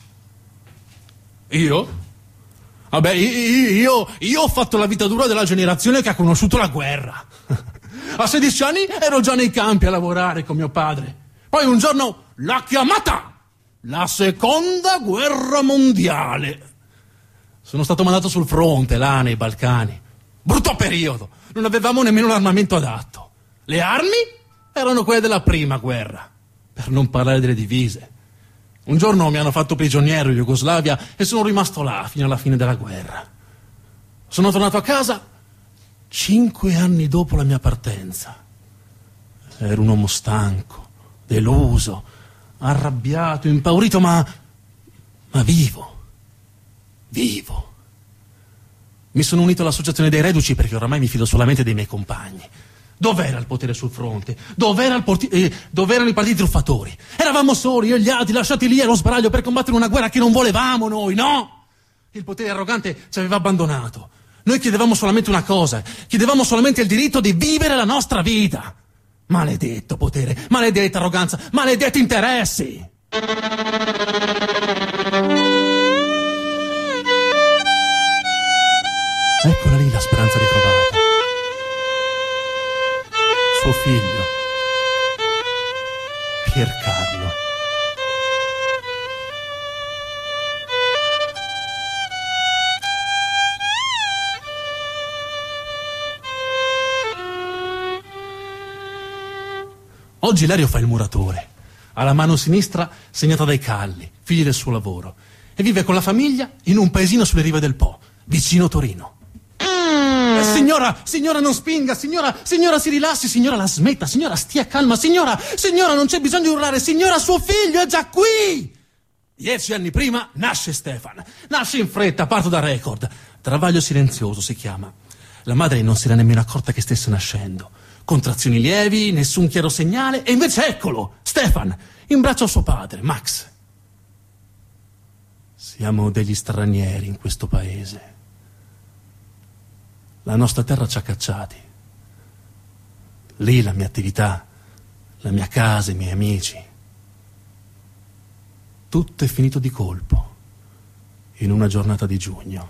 Io? Vabbè, io ho fatto la vita dura della generazione che ha conosciuto la guerra. A 16 anni ero già nei campi a lavorare con mio padre. Poi un giorno l'ha chiamata la seconda guerra mondiale. Sono stato mandato sul fronte, là nei Balcani. Brutto periodo, non avevamo nemmeno l'armamento adatto. Le armi erano quelle della prima guerra, per non parlare delle divise. Un giorno mi hanno fatto prigioniero in Jugoslavia e sono rimasto là fino alla fine della guerra. Sono tornato a casa 5 anni dopo la mia partenza. Ero un uomo stanco, deluso, arrabbiato, impaurito, ma vivo. Mi sono unito all'associazione dei reduci perché oramai mi fido solamente dei miei compagni. Dov'era il potere sul fronte? Dov'erano i partiti truffatori? Eravamo soli, io e gli altri, lasciati lì allo sbaraglio per combattere una guerra che non volevamo noi, no? Il potere arrogante ci aveva abbandonato. Noi chiedevamo solamente una cosa, chiedevamo solamente il diritto di vivere la nostra vita. Maledetto potere, maledetta arroganza, maledetti interessi! Eccola lì la speranza. speranza ritrovata. Suo figlio, Piercarlo. Oggi Lario fa il muratore, ha la mano sinistra segnata dai calli, figli del suo lavoro, e vive con la famiglia in un paesino sulle rive del Po, vicino Torino. Signora non spinga, signora si rilassi, signora la smetta, signora stia calma, signora non c'è bisogno di urlare, signora suo figlio è già qui! 10 anni prima nasce Stefan, nasce in fretta, parto da record, travaglio silenzioso si chiama. La madre non si era nemmeno accorta che stesse nascendo. Contrazioni lievi, nessun chiaro segnale, e invece eccolo, Stefan, in braccio a suo padre, Max. Siamo degli stranieri in questo paese. La nostra terra ci ha cacciati. Lì la mia attività, la mia casa, i miei amici. Tutto è finito di colpo, in una giornata di giugno.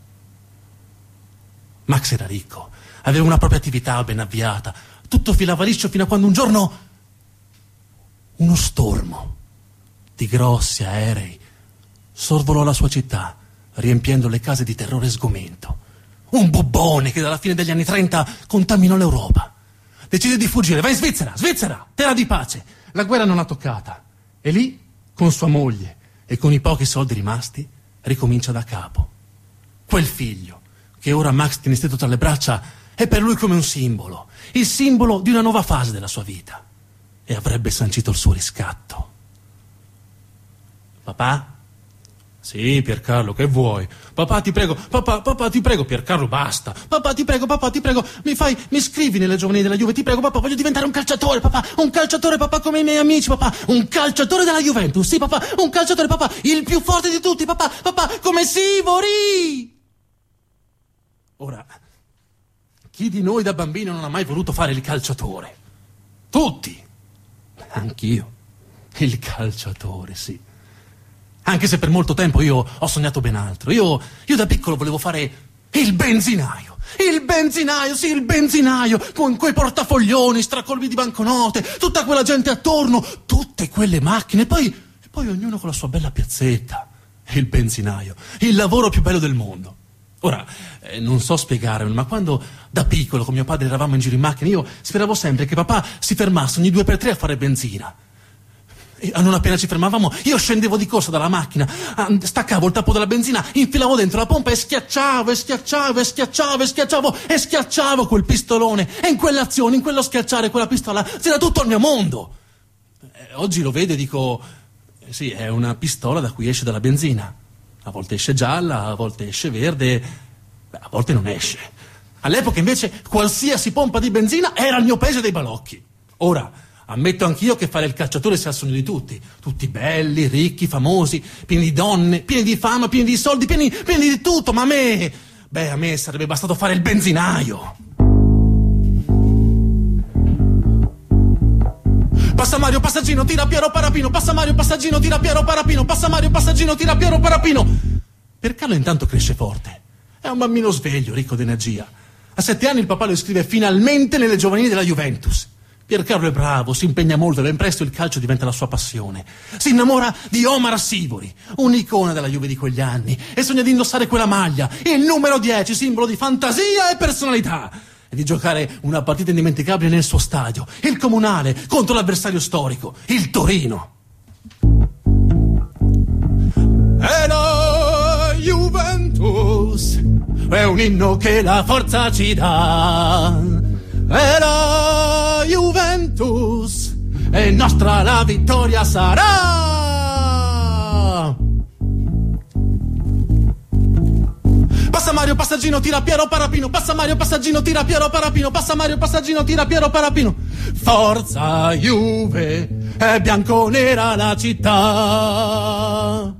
Max era ricco, aveva una propria attività ben avviata, tutto filava liscio fino a quando un giorno uno stormo di grossi aerei sorvolò la sua città, riempiendo le case di terrore e sgomento. Un bubbone che dalla fine degli anni 30 contaminò l'Europa. Decide di fuggire, va in Svizzera, terra di pace. La guerra non l'ha toccata. E lì, con sua moglie e con i pochi soldi rimasti, ricomincia da capo. Quel figlio che ora Max tiene stretto tra le braccia, è per lui come un simbolo, il simbolo di una nuova fase della sua vita. E avrebbe sancito il suo riscatto. Papà? Sì, Piercarlo, che vuoi? Papà, ti prego, Piercarlo, basta. Papà, ti prego, mi scrivi nelle giovanili della Juve, ti prego, papà, voglio diventare un calciatore, papà, come i miei amici, papà, un calciatore della Juventus, sì, papà, un calciatore, papà, il più forte di tutti, papà, come Sivori! Ora, chi di noi da bambino non ha mai voluto fare il calciatore? Tutti! Anch'io. Il calciatore, sì. Anche se per molto tempo io ho sognato ben altro. Io da piccolo volevo fare il benzinaio. Il benzinaio, con quei portafoglioni stracolmi di banconote, tutta quella gente attorno, tutte quelle macchine, e poi ognuno con la sua bella piazzetta. Il benzinaio, il lavoro più bello del mondo. Ora, non so spiegarvelo, ma quando da piccolo con mio padre eravamo in giro in macchina, io speravo sempre che papà si fermasse ogni 2 per 3 a fare benzina. E non appena ci fermavamo, io scendevo di corsa dalla macchina, staccavo il tappo della benzina, infilavo dentro la pompa e schiacciavo quel pistolone. E in quell'azione, in quello schiacciare quella pistola, c'era tutto il mio mondo. Oggi lo vedo e dico, sì, è una pistola da cui esce dalla benzina. A volte esce gialla, a volte esce verde, a volte non esce. All'epoca invece qualsiasi pompa di benzina era il mio paese dei balocchi. Ora, ammetto anch'io che fare il calciatore sia il sogno di tutti. Tutti belli, ricchi, famosi, pieni di donne, pieni di fama, pieni di soldi, pieni di tutto. Ma a me sarebbe bastato fare il benzinaio. Passa Mario, passaggino, tira Piero Parapino. Passa Mario, passaggino, tira Piero Parapino. Passa Mario, passaggino, tira Piero Parapino. Piercarlo intanto cresce forte. È un bambino sveglio, ricco d'energia. A 7 anni il papà lo iscrive finalmente nelle giovanili della Juventus. Piercarlo è bravo, si impegna molto e ben presto il calcio diventa la sua passione. Si innamora di Omar Sivori, un'icona della Juve di quegli anni, e sogna di indossare quella maglia, il numero 10, simbolo di fantasia e personalità, e di giocare una partita indimenticabile nel suo stadio, il Comunale, contro l'avversario storico, il Torino. E la Juventus è un inno che la forza ci dà. E la Juventus è nostra, la vittoria sarà. Passa Mario, passaggino, tira Piero Parapino. Passa Mario, passaggino, tira Piero Parapino. Passa Mario, passaggino, tira Piero Parapino. Forza Juve, è bianconera la città.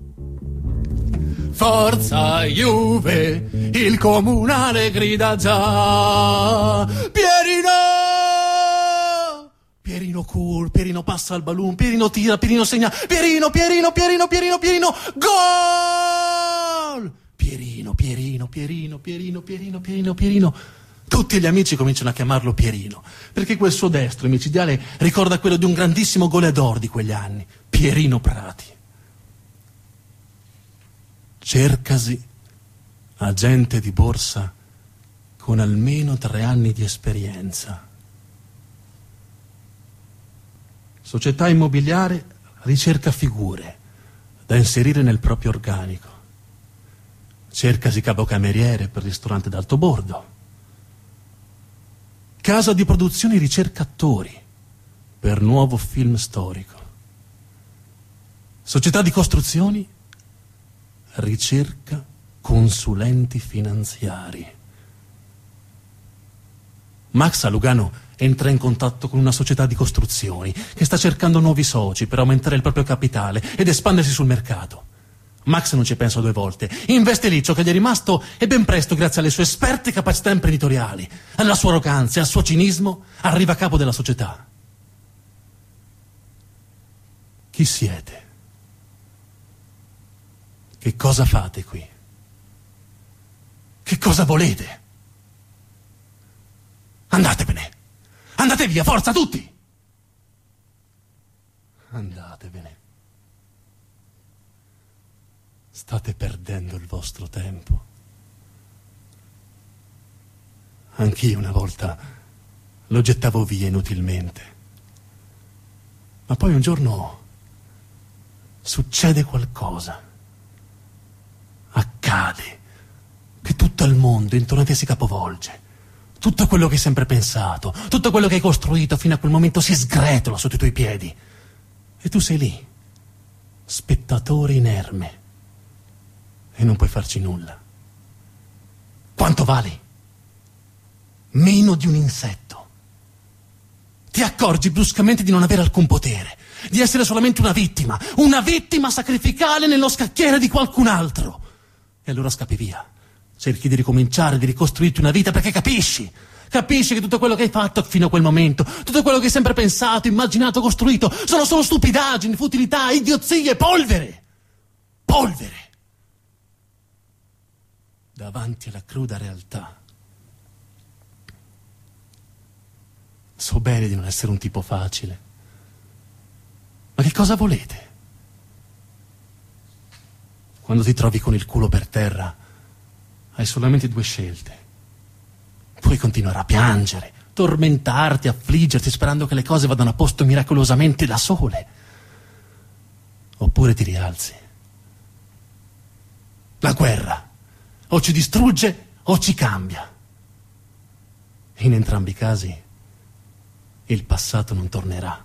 Forza Juve, il Comunale grida già. Pierino cool, Pierino passa al balloon, Pierino tira, Pierino segna, Pierino, gol! Pierino, Pierino, Pierino, Pierino, Pierino, Pierino, Pierino. Tutti gli amici cominciano a chiamarlo Pierino, perché quel suo destro micidiale ricorda quello di un grandissimo goleador di quegli anni, Pierino Prati. Cercasi agente di borsa con almeno 3 anni di esperienza. Società immobiliare ricerca figure da inserire nel proprio organico. Cercasi capocameriere per ristorante d'alto bordo. Casa di produzioni ricerca attori per nuovo film storico. Società di costruzioni ricerca consulenti finanziari. Max a Lugano entra in contatto con una società di costruzioni che sta cercando nuovi soci per aumentare il proprio capitale ed espandersi sul mercato. Max non ci pensa 2 volte, investe lì ciò che gli è rimasto e ben presto, grazie alle sue esperte capacità imprenditoriali, alla sua arroganza e al suo cinismo, arriva a capo della società. Chi siete? Che cosa fate qui? Che cosa volete? Andatevene! Andate via, forza, tutti! Andatevene. State perdendo il vostro tempo. Anch'io una volta lo gettavo via inutilmente. Ma poi un giorno succede qualcosa. Accade che tutto il mondo intorno a te si capovolge. Tutto quello che hai sempre pensato, tutto quello che hai costruito fino a quel momento si sgretola sotto i tuoi piedi. E tu sei lì, spettatore inerme. E non puoi farci nulla. Quanto vali? Meno di un insetto. Ti accorgi bruscamente di non avere alcun potere, di essere solamente una vittima sacrificale nello scacchiere di qualcun altro. E allora scappi via. Cerchi di ricominciare, di ricostruirti una vita perché capisci che tutto quello che hai fatto fino a quel momento, tutto quello che hai sempre pensato, immaginato, costruito, sono solo stupidaggini, futilità, idiozie, polvere. Polvere. Davanti alla cruda realtà. So bene di non essere un tipo facile. Ma che cosa volete? Quando ti trovi con il culo per terra, hai solamente 2 scelte. Puoi continuare a piangere, tormentarti, affliggerti, sperando che le cose vadano a posto miracolosamente da sole. Oppure ti rialzi. La guerra o ci distrugge o ci cambia. In entrambi i casi, il passato non tornerà.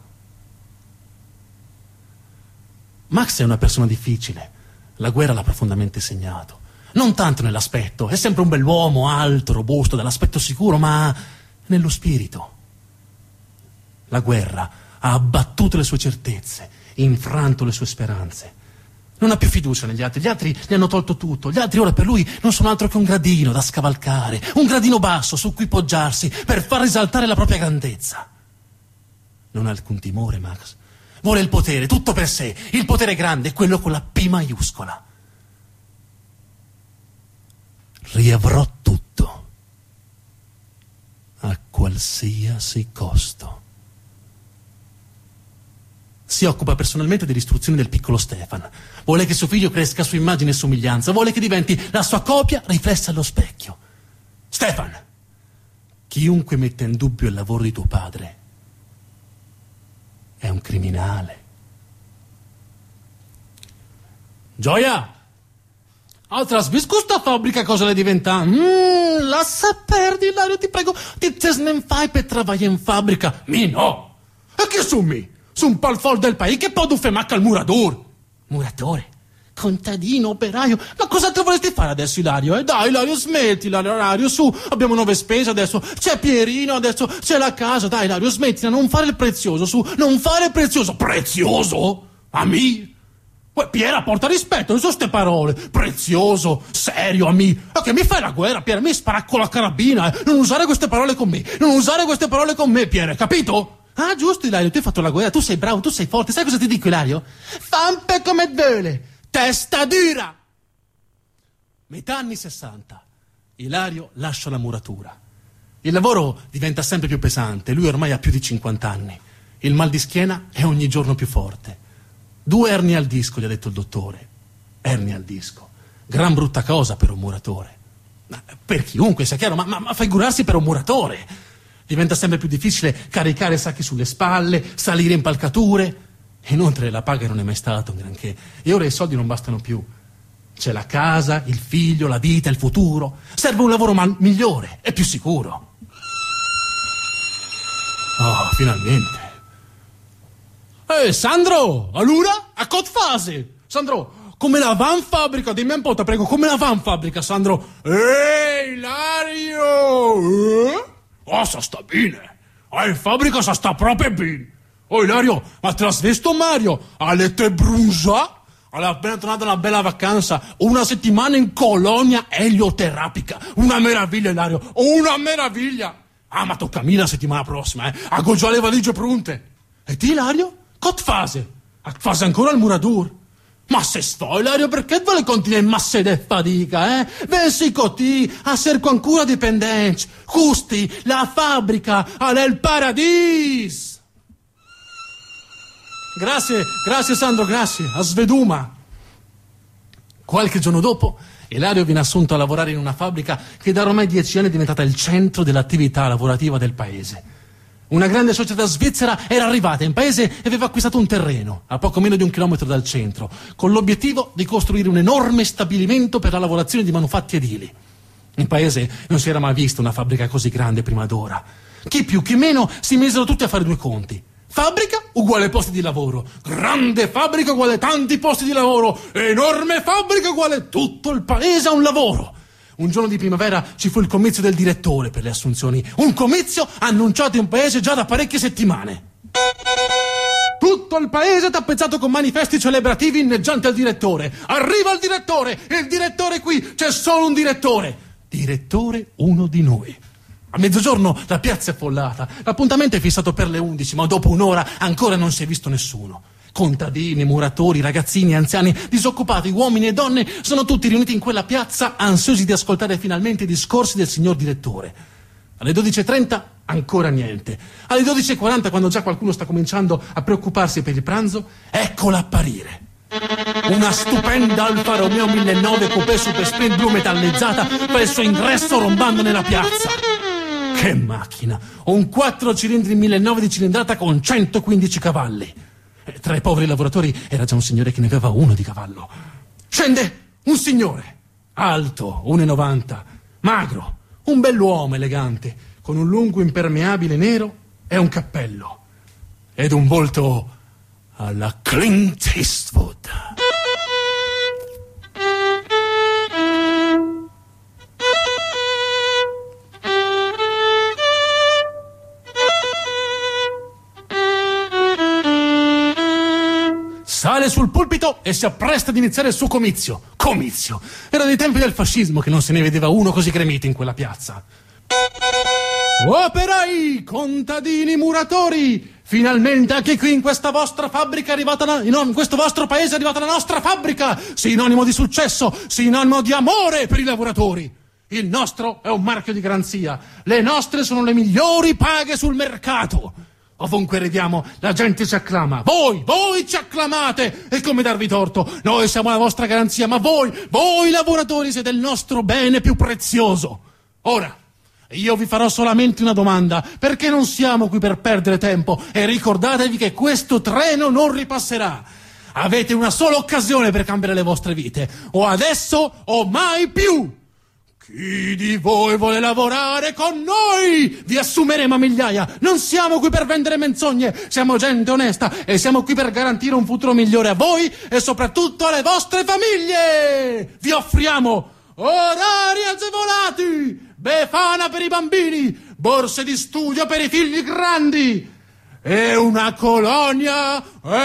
Max è una persona difficile. La guerra l'ha profondamente segnato. Non tanto nell'aspetto, è sempre un bell'uomo, alto, robusto, dall'aspetto sicuro, ma nello spirito. La guerra ha abbattuto le sue certezze, infranto le sue speranze. Non ha più fiducia negli altri, gli altri gli hanno tolto tutto, gli altri ora per lui non sono altro che un gradino da scavalcare, un gradino basso su cui poggiarsi per far risaltare la propria grandezza. Non ha alcun timore, Max. Vuole il potere, tutto per sé, il potere grande, quello con la P maiuscola. Riavrò tutto, a qualsiasi costo. Si occupa personalmente dell'istruzione del piccolo Stefan. Vuole che suo figlio cresca a sua immagine e somiglianza. Vuole che diventi la sua copia riflessa allo specchio. Stefan, chiunque metta in dubbio il lavoro di tuo padre è un criminale. Gioia! Altra sbisco sta fabbrica cosa le diventa? Lascia perdere, Ilario, ti prego. Ti te ne fai per lavorare in fabbrica? Mi no! E che su mi? Su un palfol del paese che poi fare macca al murador. Muratore? Contadino, operaio? Ma cosa te vorresti fare adesso, Ilario? Dai, Ilario, smetti, Ilario, su. Abbiamo nuove spese adesso. C'è Pierino, adesso c'è la casa. Dai, Ilario, smettila, non fare il prezioso, su. Non fare il prezioso. Prezioso? A me? Piera, porta rispetto, non so ste parole. Prezioso, serio, a me. Ma che mi fai la guerra, Piera? Mi sparacco la carabina, Non usare queste parole con me. Non usare queste parole con me, Piera, capito? Ah, giusto, Ilario, tu hai fatto la guerra, tu sei bravo, tu sei forte. Sai cosa ti dico, Ilario? Fampe come vuole, testa dura. metà anni 60. Ilario lascia la muratura. Il lavoro diventa sempre più pesante, lui ormai ha più di 50 anni. Il mal di schiena è ogni giorno più forte. 2 ernie al disco, gli ha detto il dottore. Ernie al disco. Gran brutta cosa per un muratore. Per chiunque, sia chiaro, ma figurarsi per un muratore. Diventa sempre più difficile caricare sacchi sulle spalle, salire impalcature. Inoltre la paga non è mai stata un granché. E ora i soldi non bastano più. C'è la casa, il figlio, la vita, il futuro. Serve un lavoro migliore e più sicuro. Oh, finalmente. Sandro, allora? A che fase? Sandro, come la van fabbrica? Dimmi un po', te prego, come la van fabbrica, Sandro? Ilario! Oh, sta bene. In fabbrica sta proprio bene. Oh, Ilario, ma te l'ha visto Mario? Avete bruciato? Allora, appena tornato da una bella vacanza, una settimana in colonia elioterapica. Una meraviglia, Ilario, una meraviglia. Ma tocca a me la settimana prossima, Ho già le valigie pronte. E ti, Ilario? Che fase? Fase ancora il muratur? Ma se sto, Ilario, perché vuole continuare in masse de fatica, Vensi così, a cerco ancora dipendenti. Custi, la fabbrica, al paradis. Grazie Sandro, grazie, a sveduma. Qualche giorno dopo, Ilario viene assunto a lavorare in una fabbrica che da ormai 10 anni è diventata il centro dell'attività lavorativa del paese. Una grande società svizzera era arrivata in paese e aveva acquistato un terreno, a poco meno di 1 chilometro dal centro, con l'obiettivo di costruire un enorme stabilimento per la lavorazione di manufatti edili. In paese non si era mai vista una fabbrica così grande prima d'ora. Chi più, chi meno, si misero tutti a fare 2 conti. Fabbrica uguale posti di lavoro, grande fabbrica uguale tanti posti di lavoro, enorme fabbrica uguale tutto il paese a un lavoro. Un giorno di primavera ci fu il comizio del direttore per le assunzioni, un comizio annunciato in paese già da parecchie settimane. Tutto il paese tappezzato con manifesti celebrativi inneggianti al direttore. Arriva il direttore qui, c'è solo un direttore. Direttore, uno di noi. A mezzogiorno la piazza è affollata, l'appuntamento è fissato per le 11, ma dopo un'ora ancora non si è visto nessuno. Contadini, muratori, ragazzini, anziani, disoccupati, uomini e donne sono tutti riuniti in quella piazza, ansiosi di ascoltare finalmente i discorsi del signor direttore. Alle 12:30 ancora niente. Alle 12:40, quando già qualcuno sta cominciando a preoccuparsi per il pranzo, eccola apparire. Una stupenda Alfa Romeo 1900 coupé super sprint blu metallizzata fa il suo ingresso rombando nella piazza. Che macchina! Un 4 cilindri 1900 di cilindrata con 115 cavalli. Tra i poveri lavoratori era già un signore che ne aveva 1 di cavallo. Scende un signore, alto, 1,90, magro, un bell'uomo elegante, con un lungo impermeabile nero e un cappello. Ed un volto alla Clint Eastwood. Sale sul pulpito e si appresta ad iniziare il suo comizio. Comizio! Era dei tempi del fascismo che non se ne vedeva uno così gremito in quella piazza. Operai, contadini, muratori! Finalmente anche qui in questa vostra fabbrica è arrivata in questo vostro paese è arrivata la nostra fabbrica! Sinonimo di successo, sinonimo di amore per i lavoratori! Il nostro è un marchio di garanzia. Le nostre sono le migliori paghe sul mercato. Ovunque arriviamo, la gente ci acclama. Voi ci acclamate! E come darvi torto? Noi siamo la vostra garanzia, ma voi lavoratori siete il nostro bene più prezioso. Ora, io vi farò solamente una domanda, perché non siamo qui per perdere tempo, e ricordatevi che questo treno non ripasserà. Avete una sola occasione per cambiare le vostre vite, o adesso o mai più. Chi di voi vuole lavorare con noi? Vi assumeremo a migliaia. Non siamo qui per vendere menzogne, siamo gente onesta e siamo qui per garantire un futuro migliore a voi e soprattutto alle vostre famiglie. Vi offriamo orari agevolati, befana per i bambini, borse di studio per i figli grandi e una colonia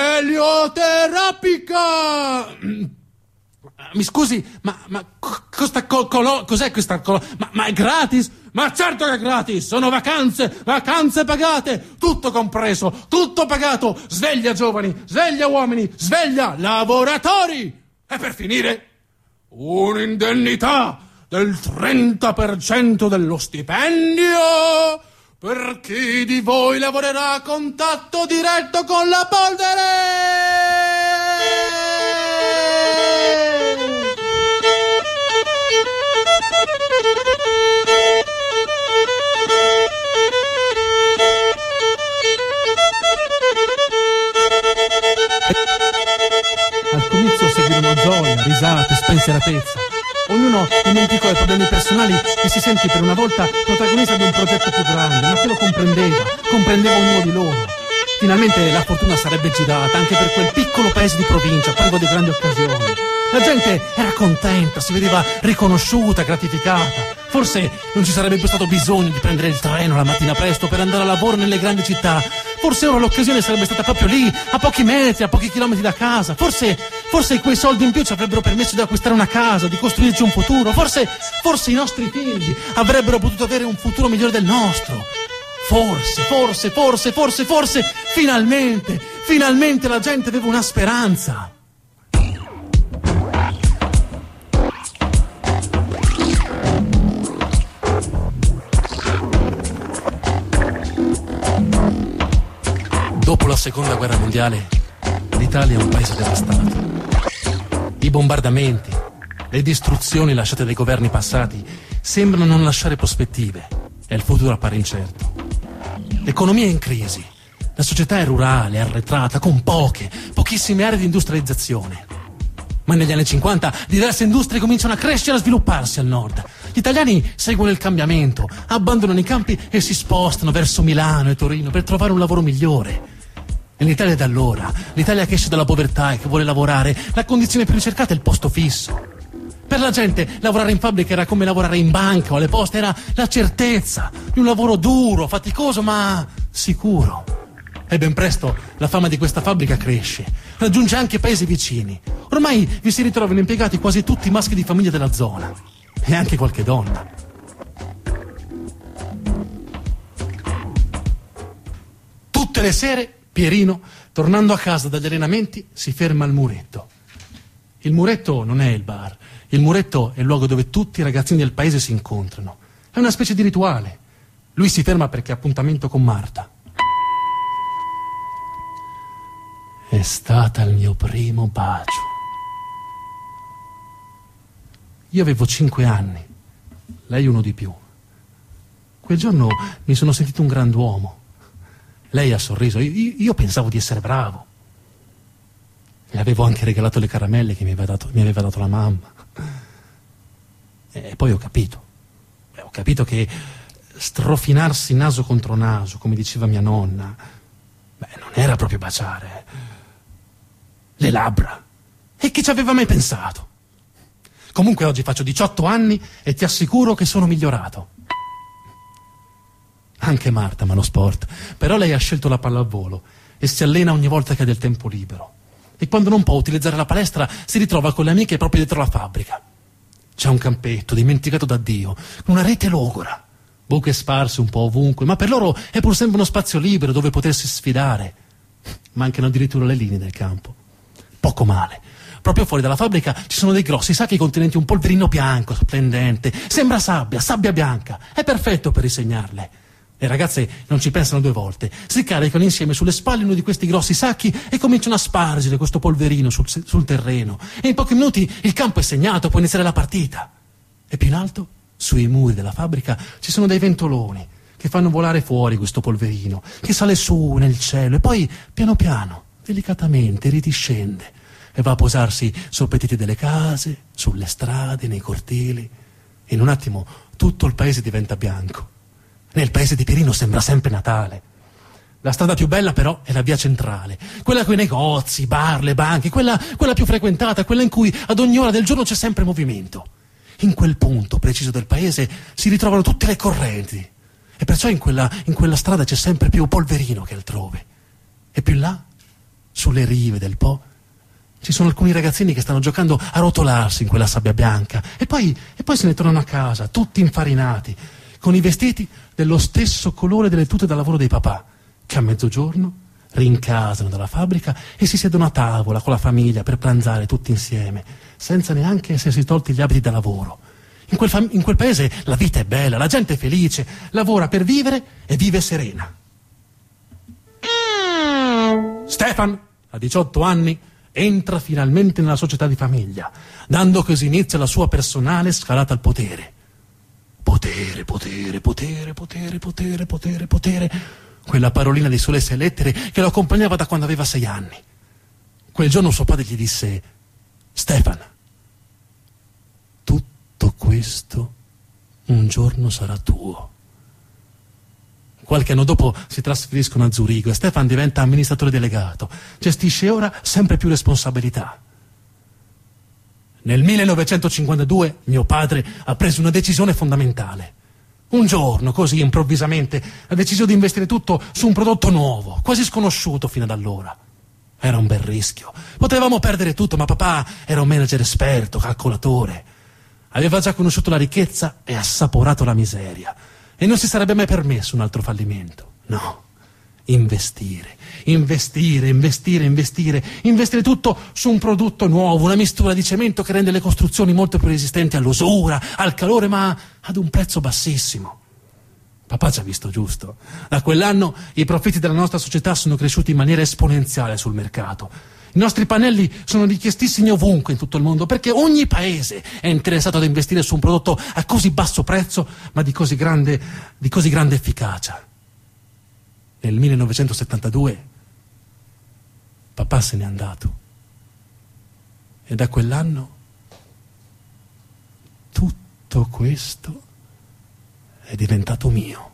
elioterapica. Mi scusi, ma cos'è questa colonia? Ma è gratis? Ma certo che è gratis! Sono vacanze pagate, tutto compreso, tutto pagato. Sveglia giovani, sveglia uomini, sveglia lavoratori! E per finire, un'indennità del 30% dello stipendio per chi di voi lavorerà a contatto diretto con la polvere. Al comizio seguirono gioia, risate, spensieratezza. Ognuno dimenticò i problemi personali e si sentì per una volta protagonista di un progetto più grande, ma che lo comprendeva ognuno di loro. Finalmente la fortuna sarebbe girata anche per quel piccolo paese di provincia, privo di grandi occasioni. La gente era contenta, si vedeva riconosciuta, gratificata. Forse non ci sarebbe più stato bisogno di prendere il treno la mattina presto per andare a lavoro nelle grandi città. Forse ora l'occasione sarebbe stata proprio lì, a pochi metri, a pochi chilometri da casa. Forse quei soldi in più ci avrebbero permesso di acquistare una casa, di costruirci un futuro. Forse i nostri figli avrebbero potuto avere un futuro migliore del nostro. Forse, finalmente la gente aveva una speranza. Dopo la seconda guerra mondiale, l'Italia è un paese devastato. I bombardamenti, le distruzioni lasciate dai governi passati sembrano non lasciare prospettive e il futuro appare incerto. L'economia è in crisi, la società è rurale, arretrata, con pochissime aree di industrializzazione. Ma negli anni 50 diverse industrie cominciano a crescere e a svilupparsi al nord. Gli italiani seguono il cambiamento, abbandonano i campi e si spostano verso Milano e Torino per trovare un lavoro migliore. Nell'Italia d'allora, l'Italia che esce dalla povertà e che vuole lavorare, la condizione più ricercata è il posto fisso. Per la gente lavorare in fabbrica era come lavorare in banca o alle poste, era la certezza di un lavoro duro, faticoso ma sicuro. E ben presto la fama di questa fabbrica cresce, raggiunge anche paesi vicini. Ormai vi si ritrovano impiegati quasi tutti i maschi di famiglia della zona e anche qualche donna. Tutte le sere Pierino, tornando a casa dagli allenamenti, si ferma al muretto. Il muretto non è il bar, il muretto è il luogo dove tutti i ragazzini del paese si incontrano. È una specie di rituale. Lui si ferma perché ha appuntamento con Marta. È stata il mio primo bacio. Io avevo 5 anni, lei uno di più. Quel giorno mi sono sentito un grand'uomo. Lei ha sorriso, io pensavo di essere bravo. Le avevo anche regalato le caramelle che mi aveva dato la mamma. E poi ho capito che strofinarsi naso contro naso, come diceva mia nonna, non era proprio baciare. Le labbra. E chi ci aveva mai pensato? Comunque oggi faccio 18 anni e ti assicuro che sono migliorato. Anche Marta ama lo sport, però lei ha scelto la pallavolo e si allena ogni volta che ha del tempo libero. E quando non può utilizzare la palestra si ritrova con le amiche proprio dietro la fabbrica. C'è un campetto dimenticato da Dio, con una rete logora, buche sparse un po' ovunque, ma per loro è pur sempre uno spazio libero dove potersi sfidare. Mancano addirittura le linee del campo. Poco male. Proprio fuori dalla fabbrica ci sono dei grossi sacchi contenenti un polverino bianco, splendente. Sembra sabbia bianca. È perfetto per risegnarle. Le ragazze non ci pensano 2 volte. Si caricano insieme sulle spalle uno di questi grossi sacchi e cominciano a spargere questo polverino sul terreno. E in pochi minuti il campo è segnato, può iniziare la partita. E più in alto, sui muri della fabbrica, ci sono dei ventoloni che fanno volare fuori questo polverino, che sale su nel cielo e poi, piano piano, delicatamente, ridiscende e va a posarsi sui pettiti delle case, sulle strade, nei cortili. In un attimo tutto il paese diventa bianco. Nel paese di Pierino sembra sempre Natale. La strada più bella però è la via centrale, quella con i negozi, i bar, le banche, quella più frequentata, quella in cui ad ogni ora del giorno c'è sempre movimento. In quel punto preciso del paese si ritrovano tutte le correnti e perciò in quella strada c'è sempre più polverino che altrove. E più là, sulle rive del Po, ci sono alcuni ragazzini che stanno giocando a rotolarsi in quella sabbia bianca e poi se ne tornano a casa, tutti infarinati, con i vestiti dello stesso colore delle tute da lavoro dei papà, che a mezzogiorno rincasano dalla fabbrica e si siedono a tavola con la famiglia per pranzare tutti insieme, senza neanche essersi tolti gli abiti da lavoro. In quel paese la vita è bella, la gente è felice, lavora per vivere e vive serena. Stefan, a 18 anni, entra finalmente nella società di famiglia, dando così inizio alla sua personale scalata al potere. Potere, potere, potere, potere, potere, potere, potere. Quella parolina di sole 6 lettere che lo accompagnava da quando aveva 6 anni. Quel giorno suo padre gli disse: Stefan, tutto questo un giorno sarà tuo. Qualche anno dopo si trasferiscono a Zurigo e Stefan diventa amministratore delegato. Gestisce ora sempre più responsabilità. Nel 1952 mio padre ha preso una decisione fondamentale. Un giorno, così improvvisamente, ha deciso di investire tutto su un prodotto nuovo, quasi sconosciuto fino ad allora. Era un bel rischio. Potevamo perdere tutto, ma papà era un manager esperto, calcolatore. Aveva già conosciuto la ricchezza e assaporato la miseria. E non si sarebbe mai permesso un altro fallimento. No. Investire, investire, investire, investire. Investire tutto su un prodotto nuovo, una mistura di cemento che rende le costruzioni molto più resistenti all'usura, al calore, ma ad un prezzo bassissimo. Papà ci ha visto giusto. Da quell'anno i profitti della nostra società sono cresciuti in maniera esponenziale sul mercato. I nostri pannelli sono richiestissimi ovunque in tutto il mondo, perché ogni paese è interessato ad investire su un prodotto a così basso prezzo, ma di così grande efficacia. Nel 1972 papà se n'è andato e da quell'anno tutto questo è diventato mio.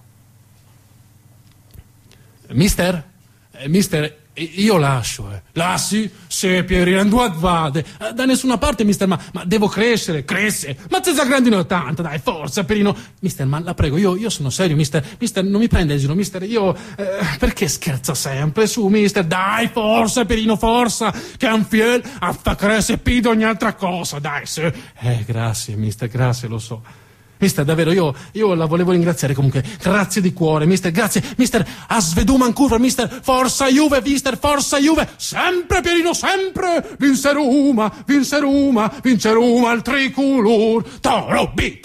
Mister, io lascio. Lasci? Se Pierino non vade. Da nessuna parte, mister, ma devo crescere. Ma sei già grandino tanto, dai, forza, Pierino. Mister, ma la prego, io sono serio, mister. Mister, non mi prende in giro, mister, perché scherza sempre? Su, mister, dai, forza, Pierino, forza. Che un fiel a fa crescere più di ogni altra cosa, dai, se. Grazie, mister, grazie, lo so. Mister, davvero, io la volevo ringraziare comunque. Grazie di cuore, mister, grazie. Mister, a sveduma in curva, mister. Forza Juve, mister, forza Juve. Sempre, Pierino, sempre. Vince Roma, il tricolor. Toro B.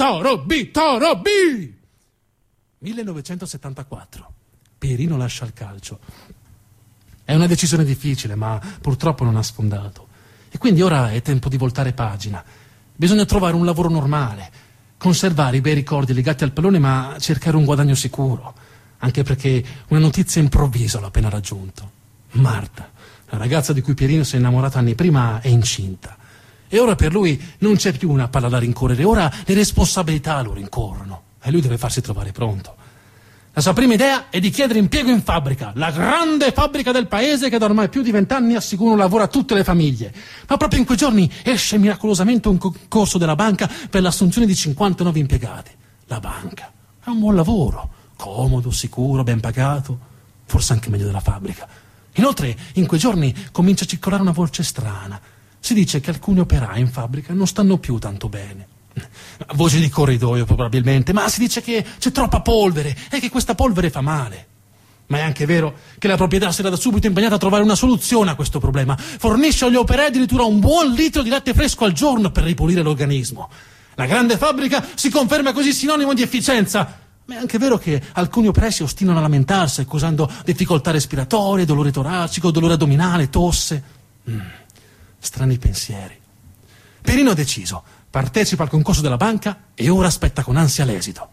1974. Pierino lascia il calcio. È una decisione difficile, ma purtroppo non ha sfondato. E quindi ora è tempo di voltare pagina. Bisogna trovare un lavoro normale. Conservare i bei ricordi legati al pallone, ma cercare un guadagno sicuro. Anche perché una notizia improvvisa l'ho appena raggiunto. Marta, la ragazza di cui Pierino si è innamorato anni prima, è incinta. E ora per lui non c'è più una palla da rincorrere, ora le responsabilità lo rincorrono. E lui deve farsi trovare pronto. La sua prima idea è di chiedere impiego in fabbrica, la grande fabbrica del paese che da ormai più di 20 anni assicura un lavoro a tutte le famiglie. Ma proprio in quei giorni esce miracolosamente un concorso della banca per l'assunzione di 50 nuovi impiegati. La banca è un buon lavoro, comodo, sicuro, ben pagato, forse anche meglio della fabbrica. Inoltre in quei giorni comincia a circolare una voce strana. Si dice che alcuni operai in fabbrica non stanno più tanto bene. Voce di corridoio probabilmente, ma si dice che c'è troppa polvere e che questa polvere fa male. Ma è anche vero che la proprietà si era da subito impegnata a trovare una soluzione a questo problema. Fornisce agli operai addirittura un buon litro di latte fresco al giorno per ripulire l'organismo. La grande fabbrica si conferma così sinonimo di efficienza. Ma è anche vero che alcuni operai si ostinano a lamentarsi, accusando difficoltà respiratorie, dolore toracico, dolore addominale, tosse. Strani pensieri. Pierino ha deciso. Partecipa al concorso della banca e ora aspetta con ansia l'esito.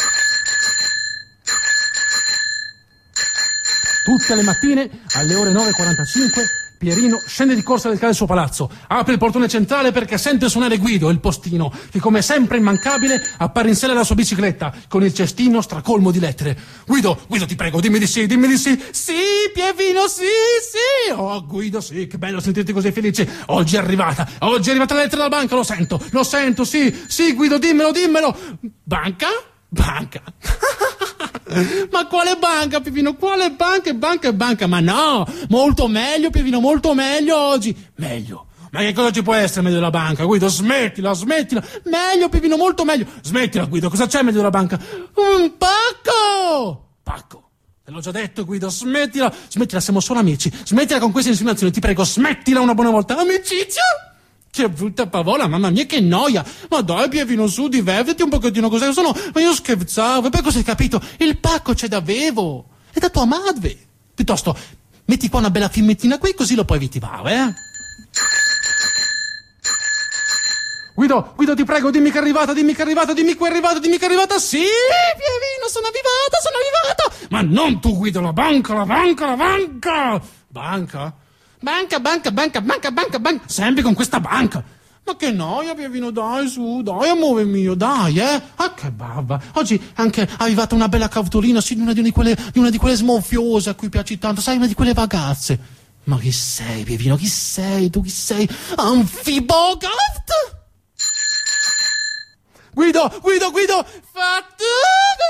Tutte le mattine, alle ore 9:45, Pierino scende di corsa del suo palazzo, apre il portone centrale perché sente suonare Guido, il postino, che come sempre immancabile appare in sella alla sua bicicletta, con il cestino stracolmo di lettere. Guido, ti prego, dimmi di sì. Sì, Pievino, sì. Oh, Guido, sì, che bello sentirti così felice. Oggi è arrivata la lettera dalla banca, lo sento, sì, Guido, dimmelo. Banca? Ma quale banca, Pipino? Quale banca? Ma no, molto meglio, Pipino, molto meglio oggi. Meglio? Ma che cosa ci può essere meglio della banca, Guido? Smettila. Meglio, Pipino, molto meglio. Smettila, Guido, cosa c'è meglio della banca? Un pacco! Te l'ho già detto, Guido, smettila, siamo solo amici. Smettila con queste insinuazioni, ti prego, smettila una buona volta. Amicizia? Che brutta pavola, mamma mia, che noia. Ma dai, Pievino, su, divertiti un pochettino così. Ma io scherzavo, e poi cosa hai capito? Il pacco c'è da Vevo, è da tua madre. Piuttosto, metti qua una bella filmettina qui, così lo puoi ritirare, eh? Guido, ti prego, dimmi che è arrivata, dimmi che è arrivata. Sì, Pievino, sono arrivata. Ma non tu, Guido, la banca. Banca? Sempre con questa banca. Ma che noia, Pievino, dai, su, dai, amore mio, dai, Ah, che babba. Oggi anche è arrivata una bella cartolina, sì, una di quelle smorfiose a cui piaci tanto, sai, una di quelle ragazze. Ma chi sei, Pievino, chi sei? Tu chi sei? Amfibogart? Guido, fatture!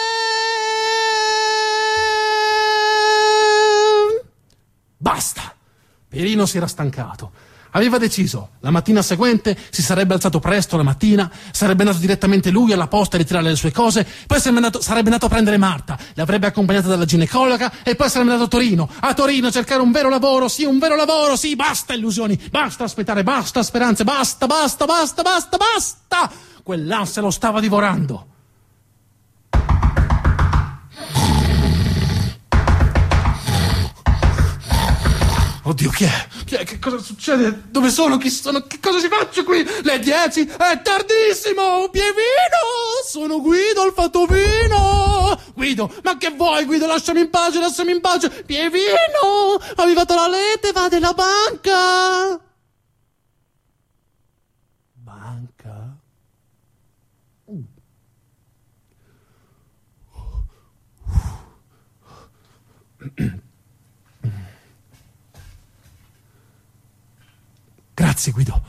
Basta! Pierino si era stancato. Aveva deciso, la mattina seguente si sarebbe alzato presto la mattina, sarebbe andato direttamente lui alla posta a ritirare le sue cose, poi sarebbe andato a prendere Marta, l'avrebbe accompagnata dalla ginecologa e poi sarebbe andato a Torino a cercare un vero lavoro, sì, basta illusioni, basta aspettare, basta speranze, basta! Quell'ansia lo stava divorando. Oddio, chi è? Che cosa succede? Dove sono? Chi sono? Che cosa si faccio qui? Le 10? È tardissimo! Pievino! Sono Guido, il fattovino! Guido, ma che vuoi, Guido? Lasciami in pace! Pievino! È arrivata la lete, va della banca! Banca? Grazie, Guido.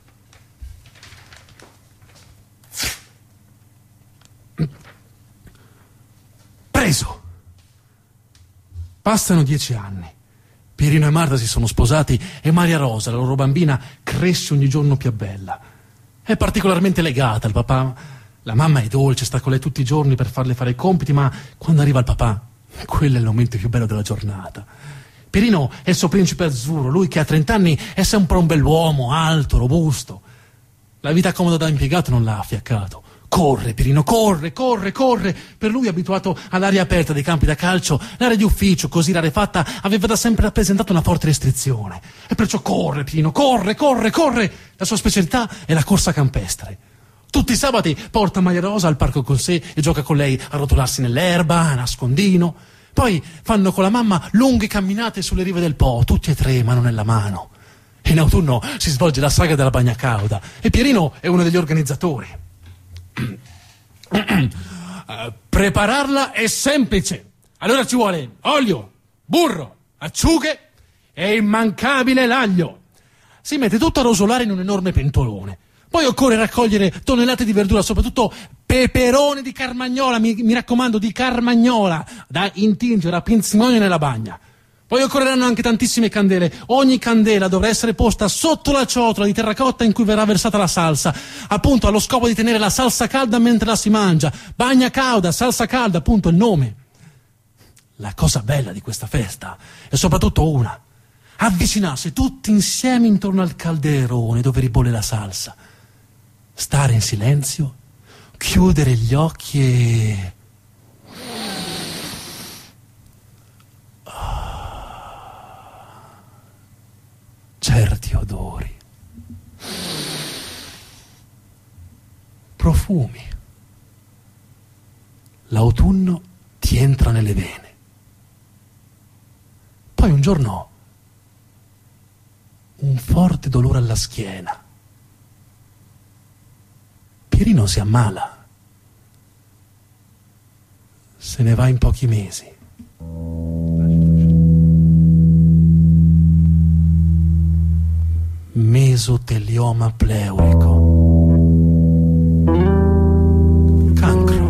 Preso. Passano 10 anni. Pierino e Marta si sono sposati e Maria Rosa, la loro bambina, cresce ogni giorno più bella. È particolarmente legata al papà. La mamma è dolce, sta con lei tutti i giorni per farle fare i compiti, ma quando arriva il papà, quello è il momento più bello della giornata. Pierino è il suo principe azzurro, lui che ha 30 anni è sempre un bell'uomo, alto, robusto. La vita comoda da impiegato non l'ha affiaccato. Corre, Pierino, corre. Per lui, abituato all'aria aperta dei campi da calcio, l'area di ufficio, così rarefatta, aveva da sempre rappresentato una forte restrizione. E perciò corre, Pierino, corre. La sua specialità è la corsa campestre. Tutti i sabati porta Maria Rosa al parco con sé e gioca con lei a rotolarsi nell'erba, a nascondino. Poi fanno con la mamma lunghe camminate sulle rive del Po, tutti e tre, mano nella mano. In autunno si svolge la saga della bagna cauda e Pierino è uno degli organizzatori. Prepararla è semplice. Allora ci vuole olio, burro, acciughe e immancabile l'aglio. Si mette tutto a rosolare in un enorme pentolone. Poi occorre raccogliere tonnellate di verdura, soprattutto peperone di Carmagnola, mi raccomando, di Carmagnola, da intingere a pinzimonio nella bagna. Poi occorreranno anche tantissime candele. Ogni candela dovrà essere posta sotto la ciotola di terracotta in cui verrà versata la salsa, appunto allo scopo di tenere la salsa calda mentre la si mangia. Bagna cauda, salsa calda, appunto il nome. La cosa bella di questa festa è soprattutto una: avvicinarsi tutti insieme intorno al calderone dove ribolle la salsa, stare in silenzio, chiudere gli occhi e... certi odori, profumi. L'autunno ti entra nelle vene. Poi un giorno un forte dolore alla schiena. Pierino si ammala. Se ne va in pochi mesi. Mesotelioma pleurico. Cancro.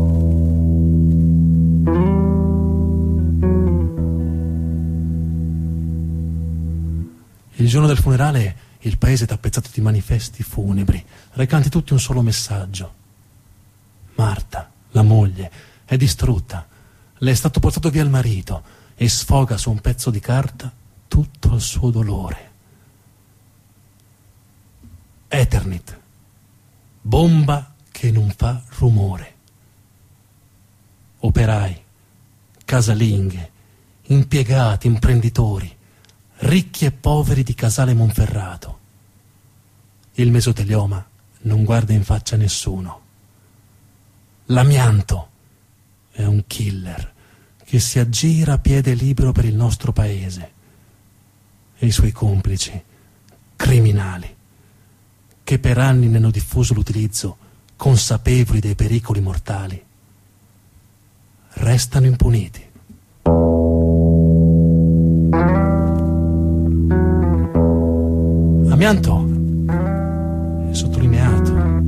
Il giorno del funerale il paese è tappezzato di manifesti funebri, recanti tutti un solo messaggio. Marta, la moglie, è distrutta. le è stato portato via il marito e sfoga su un pezzo di carta tutto il suo dolore. Eternit, bomba che non fa rumore. Operai, casalinghe, impiegati, imprenditori, ricchi e poveri di Casale Monferrato. Il mesotelioma non guarda in faccia nessuno. L'amianto è un killer che si aggira a piede libero per il nostro paese e i suoi complici, criminali, che per anni ne hanno diffuso l'utilizzo, consapevoli dei pericoli mortali, restano impuniti. Amianto è sottolineato.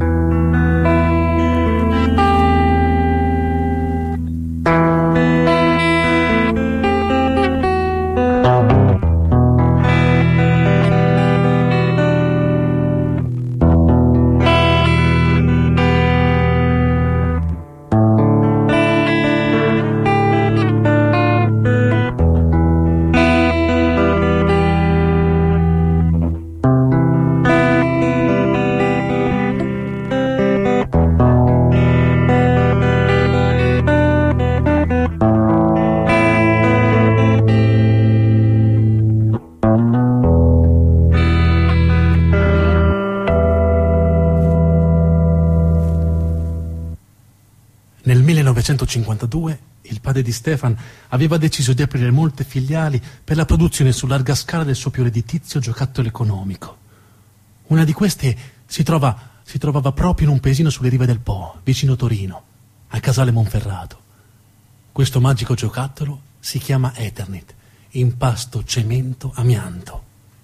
Nel 1952 il padre di Stefan aveva deciso di aprire molte filiali per la produzione su larga scala del suo più redditizio giocattolo economico. Una di queste si trovava proprio in un paesino sulle rive del Po, vicino Torino, a Casale Monferrato. Questo magico giocattolo si chiama Eternit, impasto cemento amianto.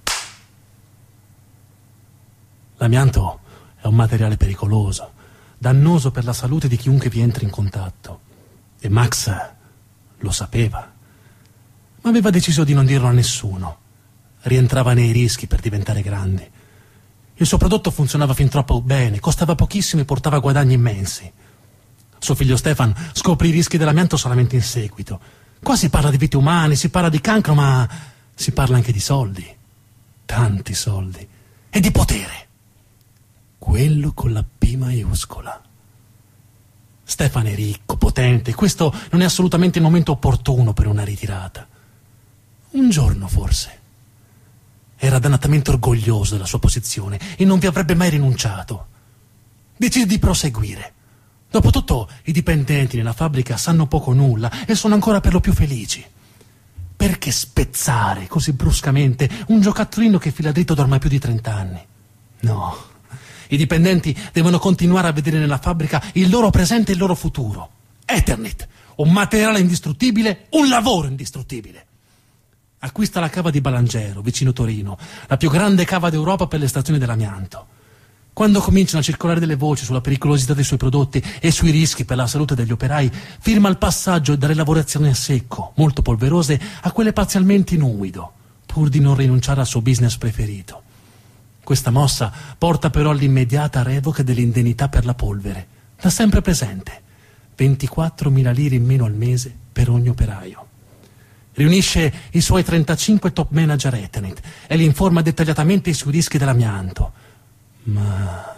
L'amianto è un materiale pericoloso, dannoso per la salute di chiunque vi entri in contatto. E Max lo sapeva, ma aveva deciso di non dirlo a nessuno. Rientrava nei rischi per diventare grande. Il suo prodotto funzionava fin troppo bene, costava pochissimo e portava guadagni immensi. Suo figlio Stefan scoprì i rischi dell'amianto solamente in seguito. Qua si parla di vite umane, si parla di cancro, ma si parla anche di soldi. Tanti soldi. E di potere. Quello con la P maiuscola. Stefan è ricco, potente, questo non è assolutamente il momento opportuno per una ritirata. Un giorno forse. Era dannatamente orgoglioso della sua posizione e non vi avrebbe mai rinunciato. Decise di proseguire. Dopotutto i dipendenti nella fabbrica sanno poco o nulla e sono ancora per lo più felici. Perché spezzare così bruscamente un giocattolino che fila dritto da ormai più di 30 anni? No. I dipendenti devono continuare a vedere nella fabbrica il loro presente e il loro futuro. Eternit, un materiale indistruttibile, un lavoro indistruttibile. Acquista la cava di Balangero, vicino Torino, la più grande cava d'Europa per l'estrazione dell'amianto. Quando cominciano a circolare delle voci sulla pericolosità dei suoi prodotti e sui rischi per la salute degli operai, firma il passaggio dalle lavorazioni a secco, molto polverose, a quelle parzialmente in umido, pur di non rinunciare al suo business preferito. Questa mossa porta però all'immediata revoca dell'indennità per la polvere, da sempre presente, 24.000 lire in meno al mese per ogni operaio. Riunisce i suoi 35 top manager Eternit e li informa dettagliatamente sui rischi dell'amianto. Ma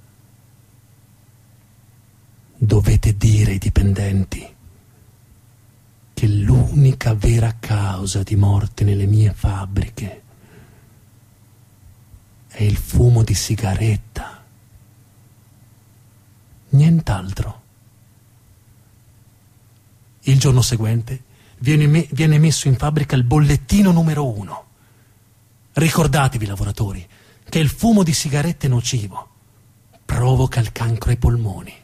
dovete dire ai dipendenti che l'unica vera causa di morte nelle mie fabbriche è il fumo di sigaretta. Nient'altro. Il giorno seguente viene messo in fabbrica il bollettino numero 1. Ricordatevi, lavoratori, che il fumo di sigarette è nocivo. Provoca il cancro ai polmoni.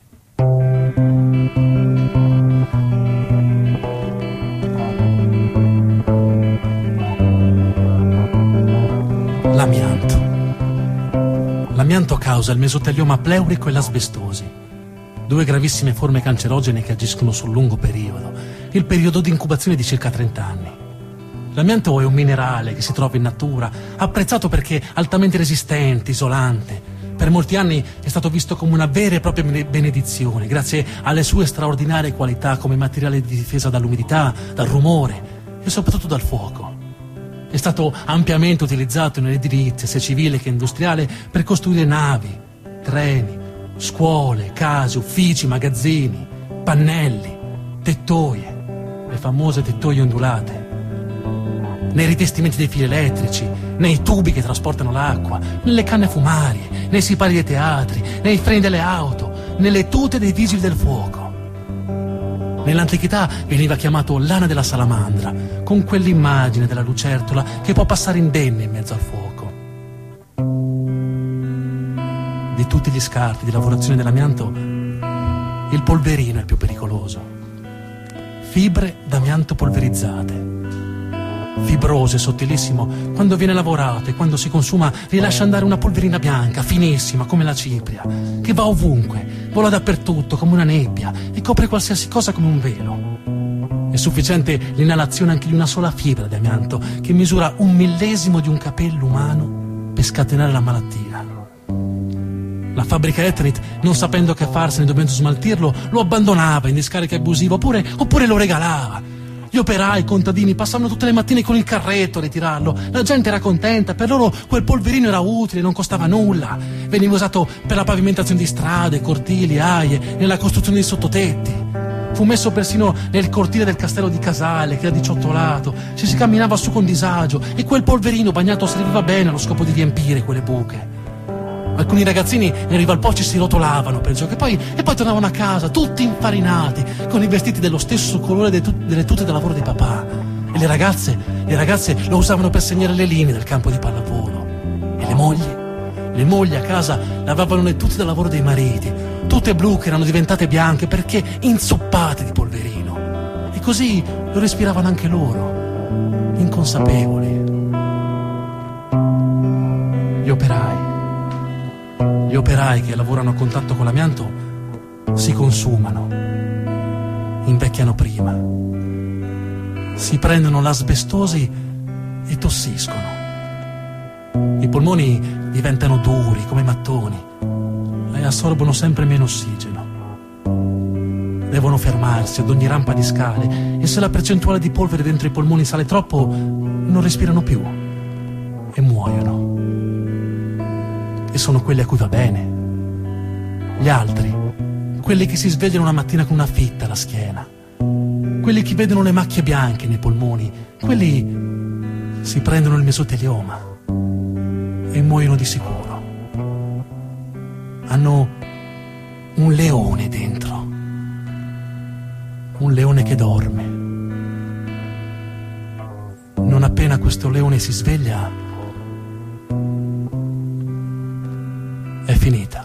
L'amianto. L'amianto causa il mesotelioma pleurico e l'asbestosi, 2 gravissime forme cancerogene che agiscono sul lungo periodo, il periodo di incubazione di circa 30 anni. L'amianto è un minerale che si trova in natura, apprezzato perché altamente resistente, isolante, Per molti anni è stato visto come una vera e propria benedizione, grazie alle sue straordinarie qualità come materiale di difesa dall'umidità, dal rumore e soprattutto dal fuoco. È stato ampiamente utilizzato nell'edilizia, sia civile che industriale, per costruire navi, treni, scuole, case, uffici, magazzini, pannelli, tettoie, le famose tettoie ondulate, nei rivestimenti dei fili elettrici, nei tubi che trasportano l'acqua, nelle canne fumarie, nei sipari dei teatri, nei freni delle auto, nelle tute dei vigili del fuoco. Nell'antichità veniva chiamato lana della salamandra, con quell'immagine della lucertola che può passare indenne in mezzo al fuoco. Di tutti gli scarti di lavorazione dell'amianto, il polverino è il più pericoloso. Fibre d'amianto polverizzate. Fibroso e sottilissimo, quando viene lavorato e quando si consuma rilascia andare una polverina bianca, finissima come la cipria, che va ovunque, vola dappertutto come una nebbia e copre qualsiasi cosa come un velo. È sufficiente l'inalazione anche di una sola fibra di amianto, che misura 1/1000 di un capello umano, per scatenare la malattia. La fabbrica Eternit, non sapendo che farsene, dovendo smaltirlo, lo abbandonava in discarica abusiva oppure lo regalava. Gli operai, i contadini passavano tutte le mattine con il carretto a ritirarlo. La gente era contenta, per loro quel polverino era utile, non costava nulla. Veniva usato per la pavimentazione di strade, cortili, aie, nella costruzione di sottotetti. Fu messo persino nel cortile del castello di Casale, che era diciottolato. Ci si camminava su con disagio e quel polverino bagnato serviva bene allo scopo di riempire quelle buche. Alcuni ragazzini in riva al Po ci si rotolavano per gioco e poi tornavano a casa tutti infarinati, con i vestiti dello stesso colore delle tute da lavoro di papà. E le ragazze lo usavano per segnare le linee del campo di pallavolo. E le mogli a casa lavavano le tute da lavoro dei mariti, tutte blu che erano diventate bianche perché inzuppate di polverino. E così lo respiravano anche loro, inconsapevoli. Gli operai che lavorano a contatto con l'amianto si consumano, invecchiano prima, si prendono l'asbestosi e tossiscono. I polmoni diventano duri come mattoni e assorbono sempre meno ossigeno. Devono fermarsi ad ogni rampa di scale e se la percentuale di polvere dentro i polmoni sale troppo, non respirano più e muoiono. E sono quelli a cui va bene. Gli altri, quelli che si svegliano una mattina con una fitta alla schiena, quelli che vedono le macchie bianche nei polmoni, quelli si prendono il mesotelioma e muoiono di sicuro. Hanno un leone dentro, un leone che dorme. Non appena questo leone si sveglia, è finita.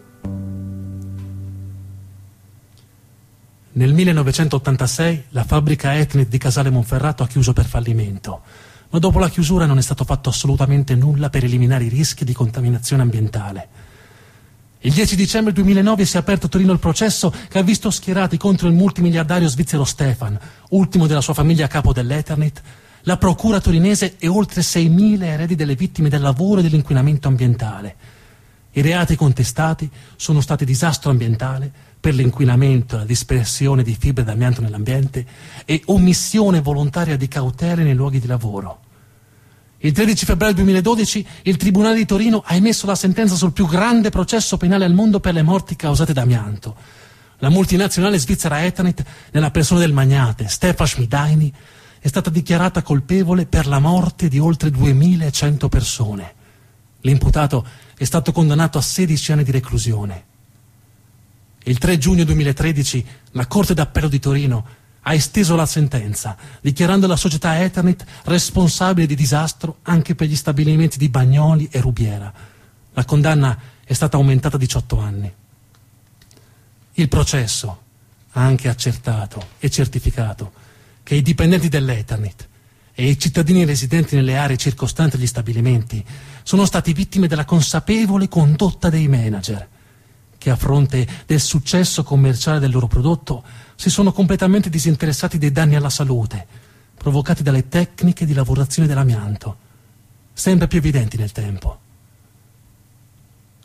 Nel 1986 la fabbrica Eternit di Casale Monferrato ha chiuso per fallimento, ma dopo la chiusura non è stato fatto assolutamente nulla per eliminare i rischi di contaminazione ambientale. Il 10 dicembre 2009 si è aperto a Torino il processo che ha visto schierati contro il multimiliardario svizzero Stefan, ultimo della sua famiglia a capo dell'Eternit, la procura torinese e oltre 6.000 eredi delle vittime del lavoro e dell'inquinamento ambientale. I reati contestati sono stati disastro ambientale per l'inquinamento e la dispersione di fibre d'amianto nell'ambiente e omissione volontaria di cautele nei luoghi di lavoro. Il 13 febbraio 2012 il Tribunale di Torino ha emesso la sentenza sul più grande processo penale al mondo per le morti causate da amianto. La multinazionale svizzera Eternit, nella persona del magnate Stefan Schmidaini, è stata dichiarata colpevole per la morte di oltre 2.100 persone. L'imputato è stato condannato a 16 anni di reclusione. Il 3 giugno 2013 la Corte d'Appello di Torino ha esteso la sentenza, dichiarando la società Eternit responsabile di disastro anche per gli stabilimenti di Bagnoli e Rubiera. La condanna è stata aumentata a 18 anni. Il processo ha anche accertato e certificato che i dipendenti dell'Eternit e i cittadini residenti nelle aree circostanti agli stabilimenti sono stati vittime della consapevole condotta dei manager, che a fronte del successo commerciale del loro prodotto si sono completamente disinteressati dei danni alla salute provocati dalle tecniche di lavorazione dell'amianto, sempre più evidenti nel tempo.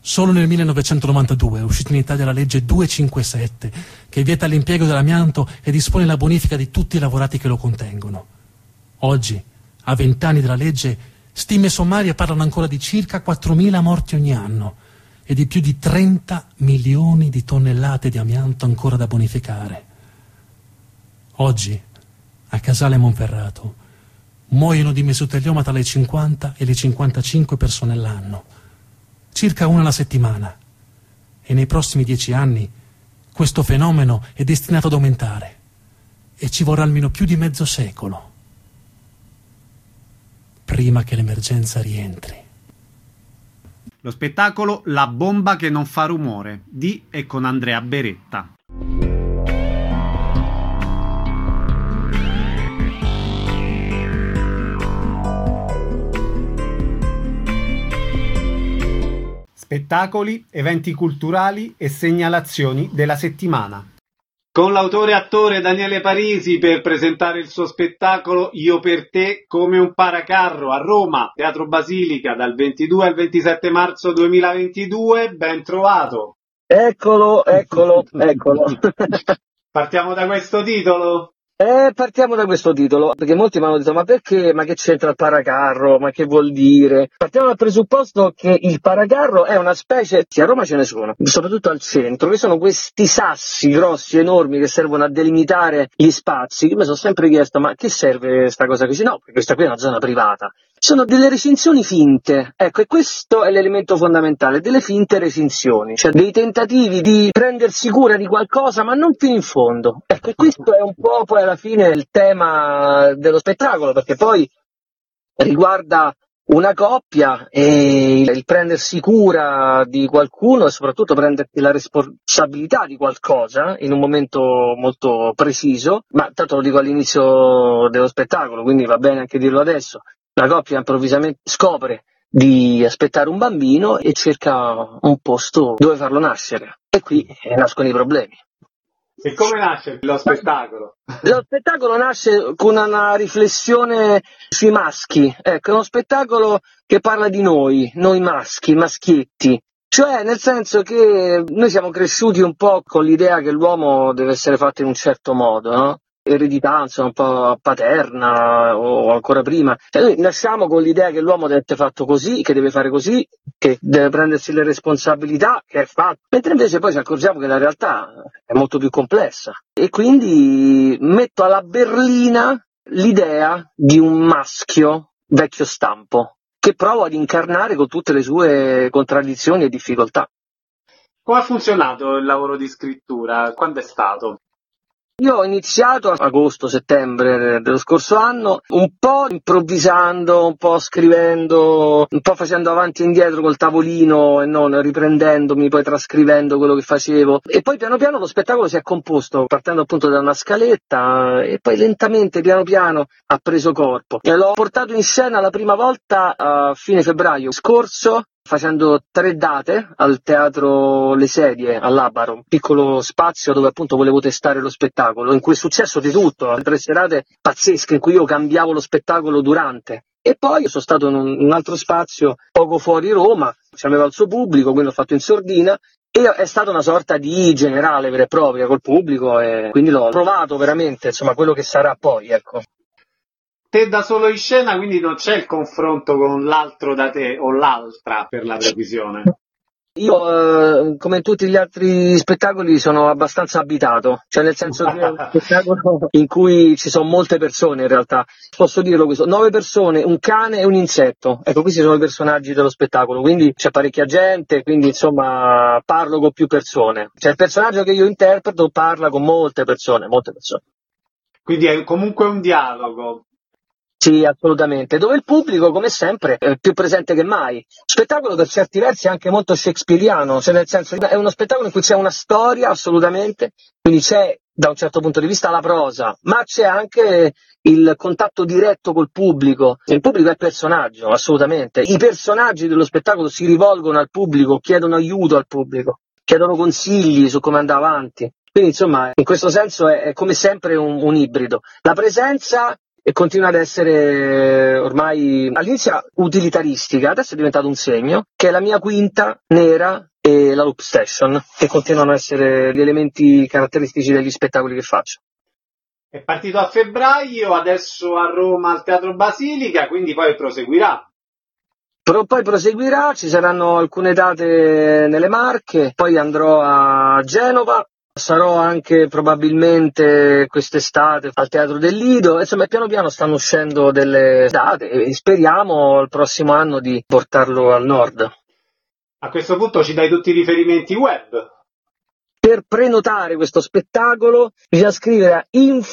Solo nel 1992 è uscita in Italia la legge 257, che vieta l'impiego dell'amianto e dispone la bonifica di tutti i lavorati che lo contengono. Oggi, a 20 anni dalla legge, stime sommarie parlano ancora di circa 4.000 morti ogni anno e di più di 30 milioni di tonnellate di amianto ancora da bonificare. Oggi, a Casale Monferrato, muoiono di mesotelioma tra le 50 e le 55 persone all'anno, circa una alla settimana, e nei prossimi 10 anni questo fenomeno è destinato ad aumentare e ci vorrà almeno più di mezzo secolo prima che l'emergenza rientri. Lo spettacolo La bomba che non fa rumore di e con Andrea Beretta. Spettacoli, eventi culturali e segnalazioni della settimana. Con l'autore e attore Daniele Parisi per presentare il suo spettacolo Io per te come un paracarro a Roma, Teatro Basilica, dal 22 al 27 marzo 2022. Ben trovato! Eccolo. Partiamo da questo titolo? Partiamo da questo titolo, perché molti mi hanno detto ma perché, ma che c'entra il paracarro, ma che vuol dire? Partiamo dal presupposto che il paracarro è una specie, a Roma ce ne sono, soprattutto al centro, che sono questi sassi grossi, enormi, che servono a delimitare gli spazi. Io mi sono sempre chiesto ma che serve sta cosa così? No, perché questa qui è una zona privata. Sono delle recinzioni finte, ecco, e questo è l'elemento fondamentale, delle finte recinzioni, cioè dei tentativi di prendersi cura di qualcosa ma non fino in fondo. Ecco, e questo è un po' poi alla fine il tema dello spettacolo, perché poi riguarda una coppia e il prendersi cura di qualcuno e soprattutto prendersi la responsabilità di qualcosa in un momento molto preciso, ma tanto lo dico all'inizio dello spettacolo, quindi va bene anche dirlo adesso. La coppia improvvisamente scopre di aspettare un bambino e cerca un posto dove farlo nascere. E qui nascono i problemi. E come nasce lo spettacolo? Lo spettacolo nasce con una riflessione sui maschi. Ecco, è uno spettacolo che parla di noi maschi, maschietti. Cioè, nel senso che noi siamo cresciuti un po' con l'idea che l'uomo deve essere fatto in un certo modo, no? Eredità, insomma, un po' paterna o ancora prima. Cioè, noi nasciamo con l'idea che l'uomo deve essere fatto così, che deve fare così, che deve prendersi le responsabilità, che è fatto. Mentre invece poi ci accorgiamo che la realtà è molto più complessa. E quindi metto alla berlina l'idea di un maschio vecchio stampo, che provo ad incarnare con tutte le sue contraddizioni e difficoltà. Come ha funzionato il lavoro di scrittura? Quando è stato? Io ho iniziato a agosto-settembre dello scorso anno, un po' improvvisando, un po' scrivendo, un po' facendo avanti e indietro col tavolino e non riprendendomi, poi trascrivendo quello che facevo. E poi piano piano lo spettacolo si è composto, partendo appunto da una scaletta e poi lentamente, piano piano, ha preso corpo. E l'ho portato in scena la prima volta a fine febbraio scorso, facendo 3 date al Teatro Le Sedie a Labaro, un piccolo spazio dove appunto volevo testare lo spettacolo, in cui è successo di tutto, 3 serate pazzesche in cui io cambiavo lo spettacolo durante. E poi sono stato in un altro spazio poco fuori Roma, aveva il suo pubblico, quindi l'ho fatto in sordina, e è stata una sorta di generale vera e propria col pubblico, e quindi l'ho provato veramente, insomma, quello che sarà poi, ecco. Te da solo in scena, quindi non c'è il confronto con l'altro da te o l'altra, per la precisione? Io, come in tutti gli altri spettacoli, sono abbastanza abitato, cioè nel senso che è un spettacolo in cui ci sono molte persone in realtà. Posso dirlo questo, 9 persone, un cane e un insetto. Ecco, questi sono i personaggi dello spettacolo, quindi c'è parecchia gente, quindi insomma parlo con più persone. Cioè il personaggio che io interpreto parla con molte persone. Quindi è comunque un dialogo. Sì, assolutamente, dove il pubblico, come sempre, è più presente che mai. Spettacolo per certi versi è anche molto shakespeariano, cioè nel senso è uno spettacolo in cui c'è una storia, assolutamente, quindi c'è da un certo punto di vista la prosa, ma c'è anche il contatto diretto col pubblico. Il pubblico è personaggio, assolutamente. I personaggi dello spettacolo si rivolgono al pubblico, chiedono aiuto al pubblico, chiedono consigli su come andare avanti. Quindi insomma, in questo senso è come sempre un ibrido. La presenza e continua ad essere ormai all'inizio utilitaristica, adesso è diventato un segno, che è la mia quinta nera e la loop station, che continuano a essere gli elementi caratteristici degli spettacoli che faccio. È partito a febbraio, adesso a Roma al Teatro Basilica, quindi poi proseguirà. Poi proseguirà, ci saranno alcune date nelle Marche, poi andrò a Genova, sarò anche probabilmente quest'estate al Teatro del Lido, insomma piano piano stanno uscendo delle date e speriamo il prossimo anno di portarlo al nord. A questo punto ci dai tutti i riferimenti web. Per prenotare questo spettacolo bisogna scrivere a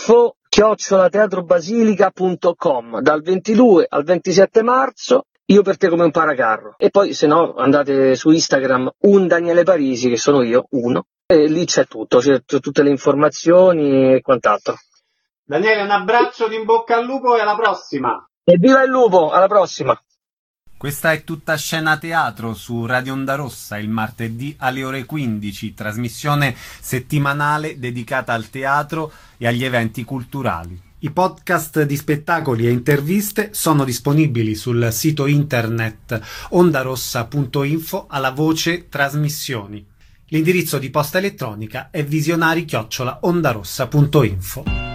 info@teatrobasilica.com dal 22 al 27 marzo. Io per te come un paracarro. E poi se no andate su Instagram un Daniele Parisi, che sono io, uno, e lì c'è tutto, c'è tutte le informazioni e quant'altro. Daniele, un abbraccio, in bocca al lupo e alla prossima. E viva il lupo, alla prossima. Questa è Tutta Scena Teatro su Radio Onda Rossa il martedì alle ore 15, trasmissione settimanale dedicata al teatro e agli eventi culturali. I podcast di spettacoli e interviste sono disponibili sul sito internet ondarossa.info alla voce trasmissioni. L'indirizzo di posta elettronica è visionari@ondarossa.info.